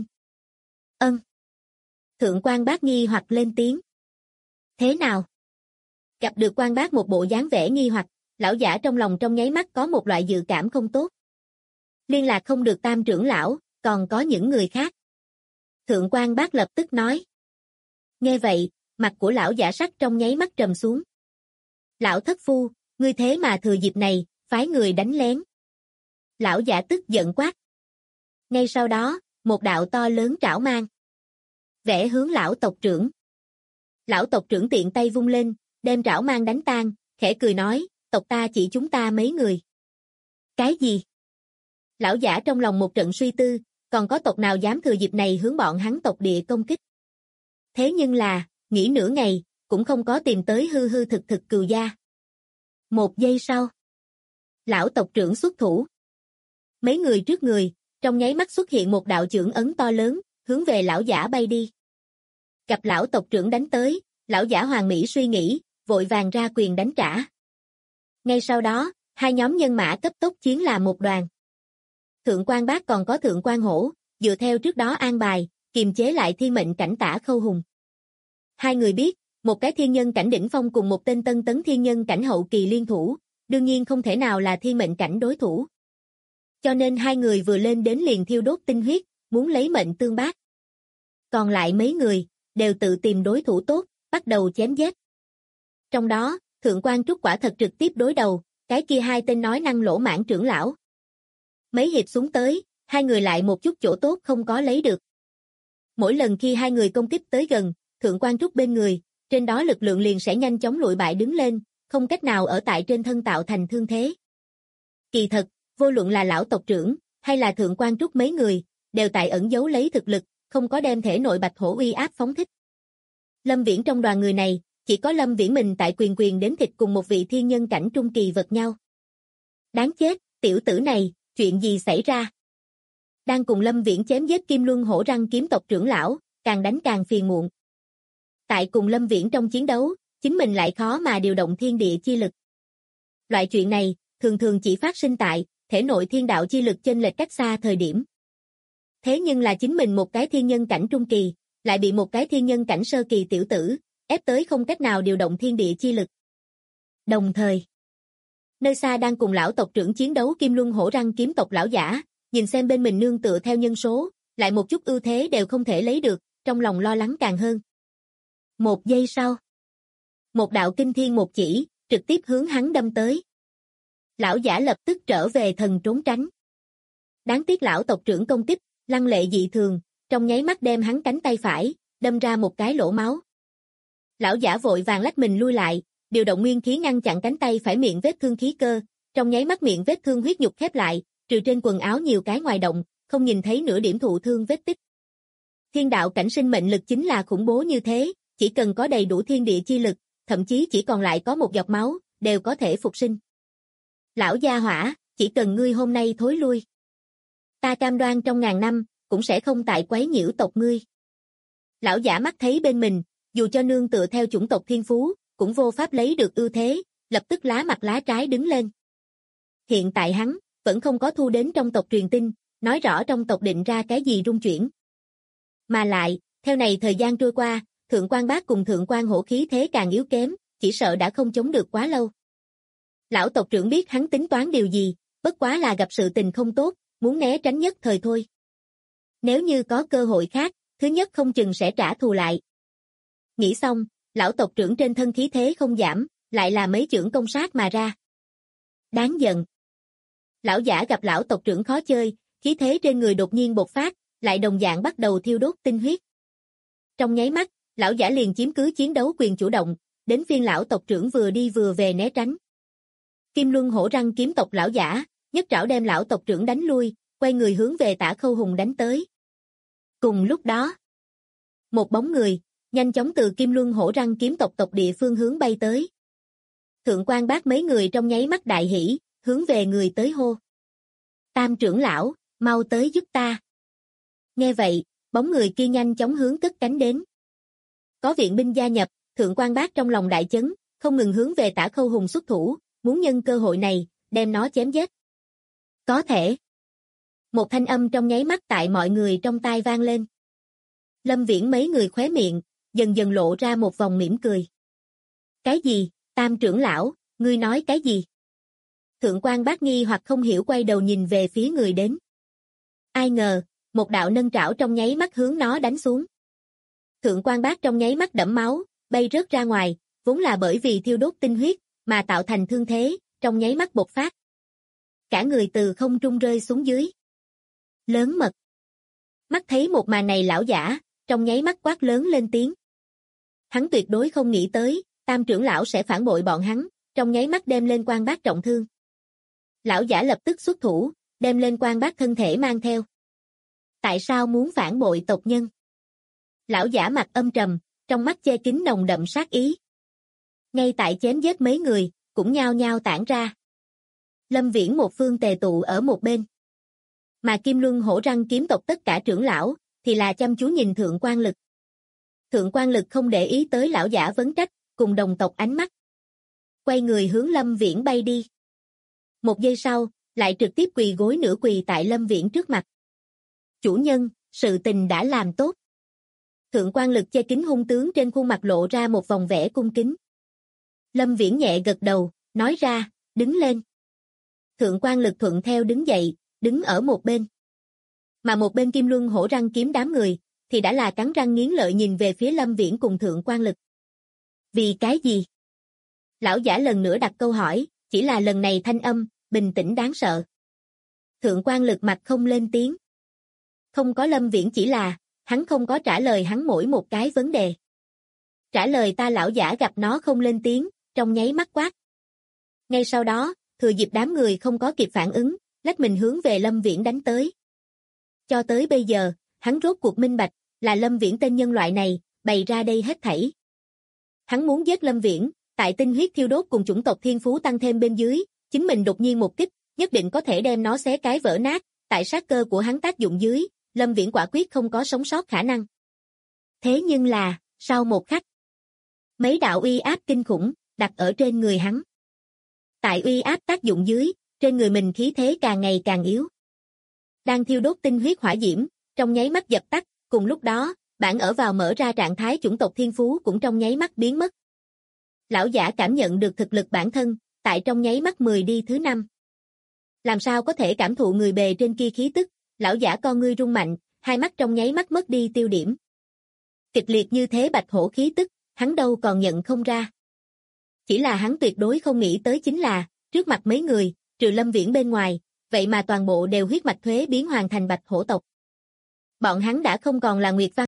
Thượng Quan Bác nghi hoặc lên tiếng. Thế nào? Gặp được Quan Bác một bộ dáng vẻ nghi hoặc, lão giả trong lòng trong nháy mắt có một loại dự cảm không tốt. Liên lạc không được Tam trưởng lão, còn có những người khác. Thượng Quan Bác lập tức nói. Nghe vậy, mặt của lão giả sắc trong nháy mắt trầm xuống. Lão thất phu, ngươi thế mà thừa dịp này, phái người đánh lén. Lão giả tức giận quát. Ngay sau đó, một đạo to lớn trảo mang. Vẽ hướng lão tộc trưởng. Lão tộc trưởng tiện tay vung lên, đem trảo mang đánh tan, khẽ cười nói, tộc ta chỉ chúng ta mấy người. Cái gì? Lão giả trong lòng một trận suy tư, còn có tộc nào dám thừa dịp này hướng bọn hắn tộc địa công kích. Thế nhưng là, nghĩ nửa ngày, cũng không có tìm tới hư hư thực thực cừu gia. Một giây sau, lão tộc trưởng xuất thủ. Mấy người trước người, trong nháy mắt xuất hiện một đạo chưởng ấn to lớn, hướng về lão giả bay đi. Gặp lão tộc trưởng đánh tới, lão giả hoàng mỹ suy nghĩ, vội vàng ra quyền đánh trả. Ngay sau đó, hai nhóm nhân mã cấp tốc chiến là một đoàn. Thượng Quan Bác còn có Thượng Quan Hổ, dựa theo trước đó an bài, kiềm chế lại thiên mệnh cảnh Tả Khâu hùng. Hai người biết, một cái thiên nhân cảnh đỉnh phong cùng một tên tân tấn thiên nhân cảnh hậu kỳ liên thủ, đương nhiên không thể nào là thiên mệnh cảnh đối thủ. Cho nên hai người vừa lên đến liền thiêu đốt tinh huyết, muốn lấy mệnh tương bác. Còn lại mấy người, đều tự tìm đối thủ tốt, bắt đầu chém giết. Trong đó, Thượng Quan Trúc quả thật trực tiếp đối đầu, cái kia hai tên nói năng lỗ mãng trưởng lão. Mấy hiệp xuống tới, hai người lại một chút chỗ tốt không có lấy được. Mỗi lần khi hai người công kích tới gần, Thượng Quan Trúc bên người, trên đó lực lượng liền sẽ nhanh chóng lùi bại đứng lên, không cách nào ở tại trên thân tạo thành thương thế. Kỳ thật, vô luận là lão tộc trưởng, hay là Thượng Quan Trúc mấy người, đều tại ẩn giấu lấy thực lực, không có đem thể nội bạch hổ uy áp phóng thích. Lâm Viễn trong đoàn người này, chỉ có Lâm Viễn mình tại quyền đến thịt cùng một vị thiên nhân cảnh trung kỳ vật nhau. Đáng chết, tiểu tử này, chuyện gì xảy ra? Đang cùng Lâm Viễn chém giết Kim Luân Hổ Răng Kiếm tộc trưởng lão, càng đánh càng phiền muộn. Tại cùng Lâm Viễn trong chiến đấu, chính mình lại khó mà điều động thiên địa chi lực. Loại chuyện này, thường thường chỉ phát sinh tại thể nội thiên đạo chi lực chênh lệch cách xa thời điểm. Thế nhưng là chính mình một cái thiên nhân cảnh trung kỳ, lại bị một cái thiên nhân cảnh sơ kỳ tiểu tử, ép tới không cách nào điều động thiên địa chi lực. Đồng thời, nơi xa đang cùng lão tộc trưởng chiến đấu Kim Luân Hổ Răng Kiếm tộc lão giả, nhìn xem bên mình nương tựa theo nhân số, lại một chút ưu thế đều không thể lấy được, trong lòng lo lắng càng hơn. Một giây sau, một đạo kinh thiên một chỉ, trực tiếp hướng hắn đâm tới. Lão giả lập tức trở về thần trốn tránh. Đáng tiếc lão tộc trưởng công kích, lăng lệ dị thường, trong nháy mắt đem hắn cánh tay phải, đâm ra một cái lỗ máu. Lão giả vội vàng lách mình lui lại, điều động nguyên khí ngăn chặn cánh tay phải miệng vết thương khí cơ, trong nháy mắt miệng vết thương huyết nhục khép lại, trừ trên quần áo nhiều cái ngoài động, không nhìn thấy nửa điểm thụ thương vết tích. Thiên đạo cảnh sinh mệnh lực chính là khủng bố như thế, chỉ cần có đầy đủ thiên địa chi lực, thậm chí chỉ còn lại có một giọt máu, đều có thể phục sinh. Lão gia hỏa, chỉ cần ngươi hôm nay thối lui, ta cam đoan trong ngàn năm, cũng sẽ không tại quấy nhiễu tộc ngươi. Lão giả mắt thấy bên mình, dù cho nương tựa theo chủng tộc thiên phú, cũng vô pháp lấy được ưu thế, lập tức lá mặt lá trái đứng lên. Hiện tại hắn, vẫn không có thu đến trong tộc truyền tin, nói rõ trong tộc định ra cái gì rung chuyển. Mà lại, theo này thời gian trôi qua, Thượng Quan Bác cùng Thượng Quan Hổ khí thế càng yếu kém, chỉ sợ đã không chống được quá lâu. Lão tộc trưởng biết hắn tính toán điều gì, bất quá là gặp sự tình không tốt, muốn né tránh nhất thời thôi. Nếu như có cơ hội khác, thứ nhất không chừng sẽ trả thù lại. Nghĩ xong, lão tộc trưởng trên thân khí thế không giảm, lại là mấy chưởng công sát mà ra. Đáng giận. Lão giả gặp lão tộc trưởng khó chơi, khí thế trên người đột nhiên bộc phát, lại đồng dạng bắt đầu thiêu đốt tinh huyết. Trong nháy mắt, lão giả liền chiếm cứ chiến đấu quyền chủ động, đến phiên lão tộc trưởng vừa đi vừa về né tránh. Kim Luân Hổ Răng kiếm tộc lão giả, nhất trảo đem lão tộc trưởng đánh lui, quay người hướng về Tả Khâu Hùng đánh tới. Cùng lúc đó, một bóng người, nhanh chóng từ Kim Luân Hổ Răng kiếm tộc tộc địa phương hướng bay tới. Thượng quan Bác mấy người trong nháy mắt đại hỉ, hướng về người tới hô. Tam trưởng lão, mau tới giúp ta. Nghe vậy, bóng người kia nhanh chóng hướng cất cánh đến. Có viện binh gia nhập, Thượng quan Bác trong lòng đại chấn, không ngừng hướng về Tả Khâu Hùng xuất thủ, muốn nhân cơ hội này, đem nó chém giết. Có thể. Một thanh âm trong nháy mắt tại mọi người trong tai vang lên. Lâm Viễn mấy người khóe miệng, dần dần lộ ra một vòng mỉm cười. Cái gì, Tam trưởng lão, ngươi nói cái gì? Thượng quan Bác nghi hoặc không hiểu quay đầu nhìn về phía người đến. Ai ngờ, một đạo nâng trảo trong nháy mắt hướng nó đánh xuống. Thượng quan Bác trong nháy mắt đẫm máu, bay rớt ra ngoài, vốn là bởi vì thiêu đốt tinh huyết, mà tạo thành thương thế, trong nháy mắt bộc phát. Cả người từ không trung rơi xuống dưới. Lớn mật. Mắt thấy một màn này lão giả, trong nháy mắt quát lớn lên tiếng. Hắn tuyệt đối không nghĩ tới, Tam trưởng lão sẽ phản bội bọn hắn, trong nháy mắt đem lên quan Bác trọng thương. Lão giả lập tức xuất thủ, đem lên quan Bác thân thể mang theo. Tại sao muốn phản bội tộc nhân? Lão giả mặt âm trầm, trong mắt che kín nồng đậm sát ý. Ngay tại chém giết mấy người, cũng nhao nhao tản ra. Lâm Viễn một phương tề tụ ở một bên. Mà Kim Luân Hổ Răng kiếm tộc tất cả trưởng lão, thì là chăm chú nhìn Thượng quan Lực. Thượng quan Lực không để ý tới lão giả vấn trách, cùng đồng tộc ánh mắt. Quay người hướng Lâm Viễn bay đi. Một giây sau, lại trực tiếp quỳ gối nửa quỳ tại Lâm Viễn trước mặt. Chủ nhân, sự tình đã làm tốt. Thượng quan Lực che kính hung tướng trên khuôn mặt lộ ra một vòng vẻ cung kính. Lâm Viễn nhẹ gật đầu, nói ra, đứng lên. Thượng quan Lực thuận theo đứng dậy, đứng ở một bên. Mà một bên Kim Luân Hổ Răng kiếm đám người, thì đã là cắn răng nghiến lợi nhìn về phía Lâm Viễn cùng Thượng quan Lực. Vì cái gì? Lão giả lần nữa đặt câu hỏi, chỉ là lần này thanh âm, bình tĩnh đáng sợ. Thượng quan Lực mặt không lên tiếng. Không có Lâm Viễn chỉ là, hắn không có trả lời hắn mỗi một cái vấn đề. Trả lời ta lão giả gặp nó không lên tiếng, trong nháy mắt quát. Ngay sau đó, thừa dịp đám người không có kịp phản ứng, lách mình hướng về Lâm Viễn đánh tới. Cho tới bây giờ, hắn rốt cuộc minh bạch, là Lâm Viễn tên nhân loại này, bày ra đây hết thảy. Hắn muốn giết Lâm Viễn, tại tinh huyết thiêu đốt cùng chủng tộc thiên phú tăng thêm bên dưới, chính mình đột nhiên một kích, nhất định có thể đem nó xé cái vỡ nát, tại sát cơ của hắn tác dụng dưới, Lâm Viễn quả quyết không có sống sót khả năng. Thế nhưng là, sau một khắc, mấy đạo uy áp kinh khủng, đặt ở trên người hắn. Tại uy áp tác dụng dưới, trên người mình khí thế càng ngày càng yếu. Đang thiêu đốt tinh huyết hỏa diễm, trong nháy mắt dập tắt, cùng lúc đó, bản ở vào mở ra trạng thái chủng tộc thiên phú cũng trong nháy mắt biến mất. Lão giả cảm nhận được thực lực bản thân, tại trong nháy mắt 10 đi thứ 5. Làm sao có thể cảm thụ người bề trên kia khí tức, lão giả con ngươi rung mạnh, hai mắt trong nháy mắt mất đi tiêu điểm. Kịch liệt như thế bạch hổ khí tức, hắn đâu còn nhận không ra. Chỉ là hắn tuyệt đối không nghĩ tới chính là, trước mặt mấy người, trừ Lâm Viễn bên ngoài, vậy mà toàn bộ đều huyết mạch thuế biến hoàn thành bạch hổ tộc. Bọn hắn đã không còn là Nguyệt Văn.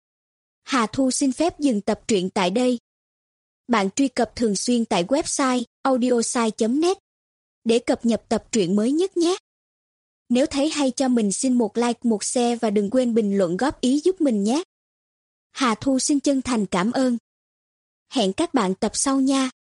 Hà Thu xin phép dừng tập truyện tại đây. Bạn truy cập thường xuyên tại website audiosai.net để cập nhật tập truyện mới nhất nhé. Nếu thấy hay cho mình xin một like, một share và đừng quên bình luận góp ý giúp mình nhé. Hà Thu xin chân thành cảm ơn. Hẹn các bạn tập sau nha.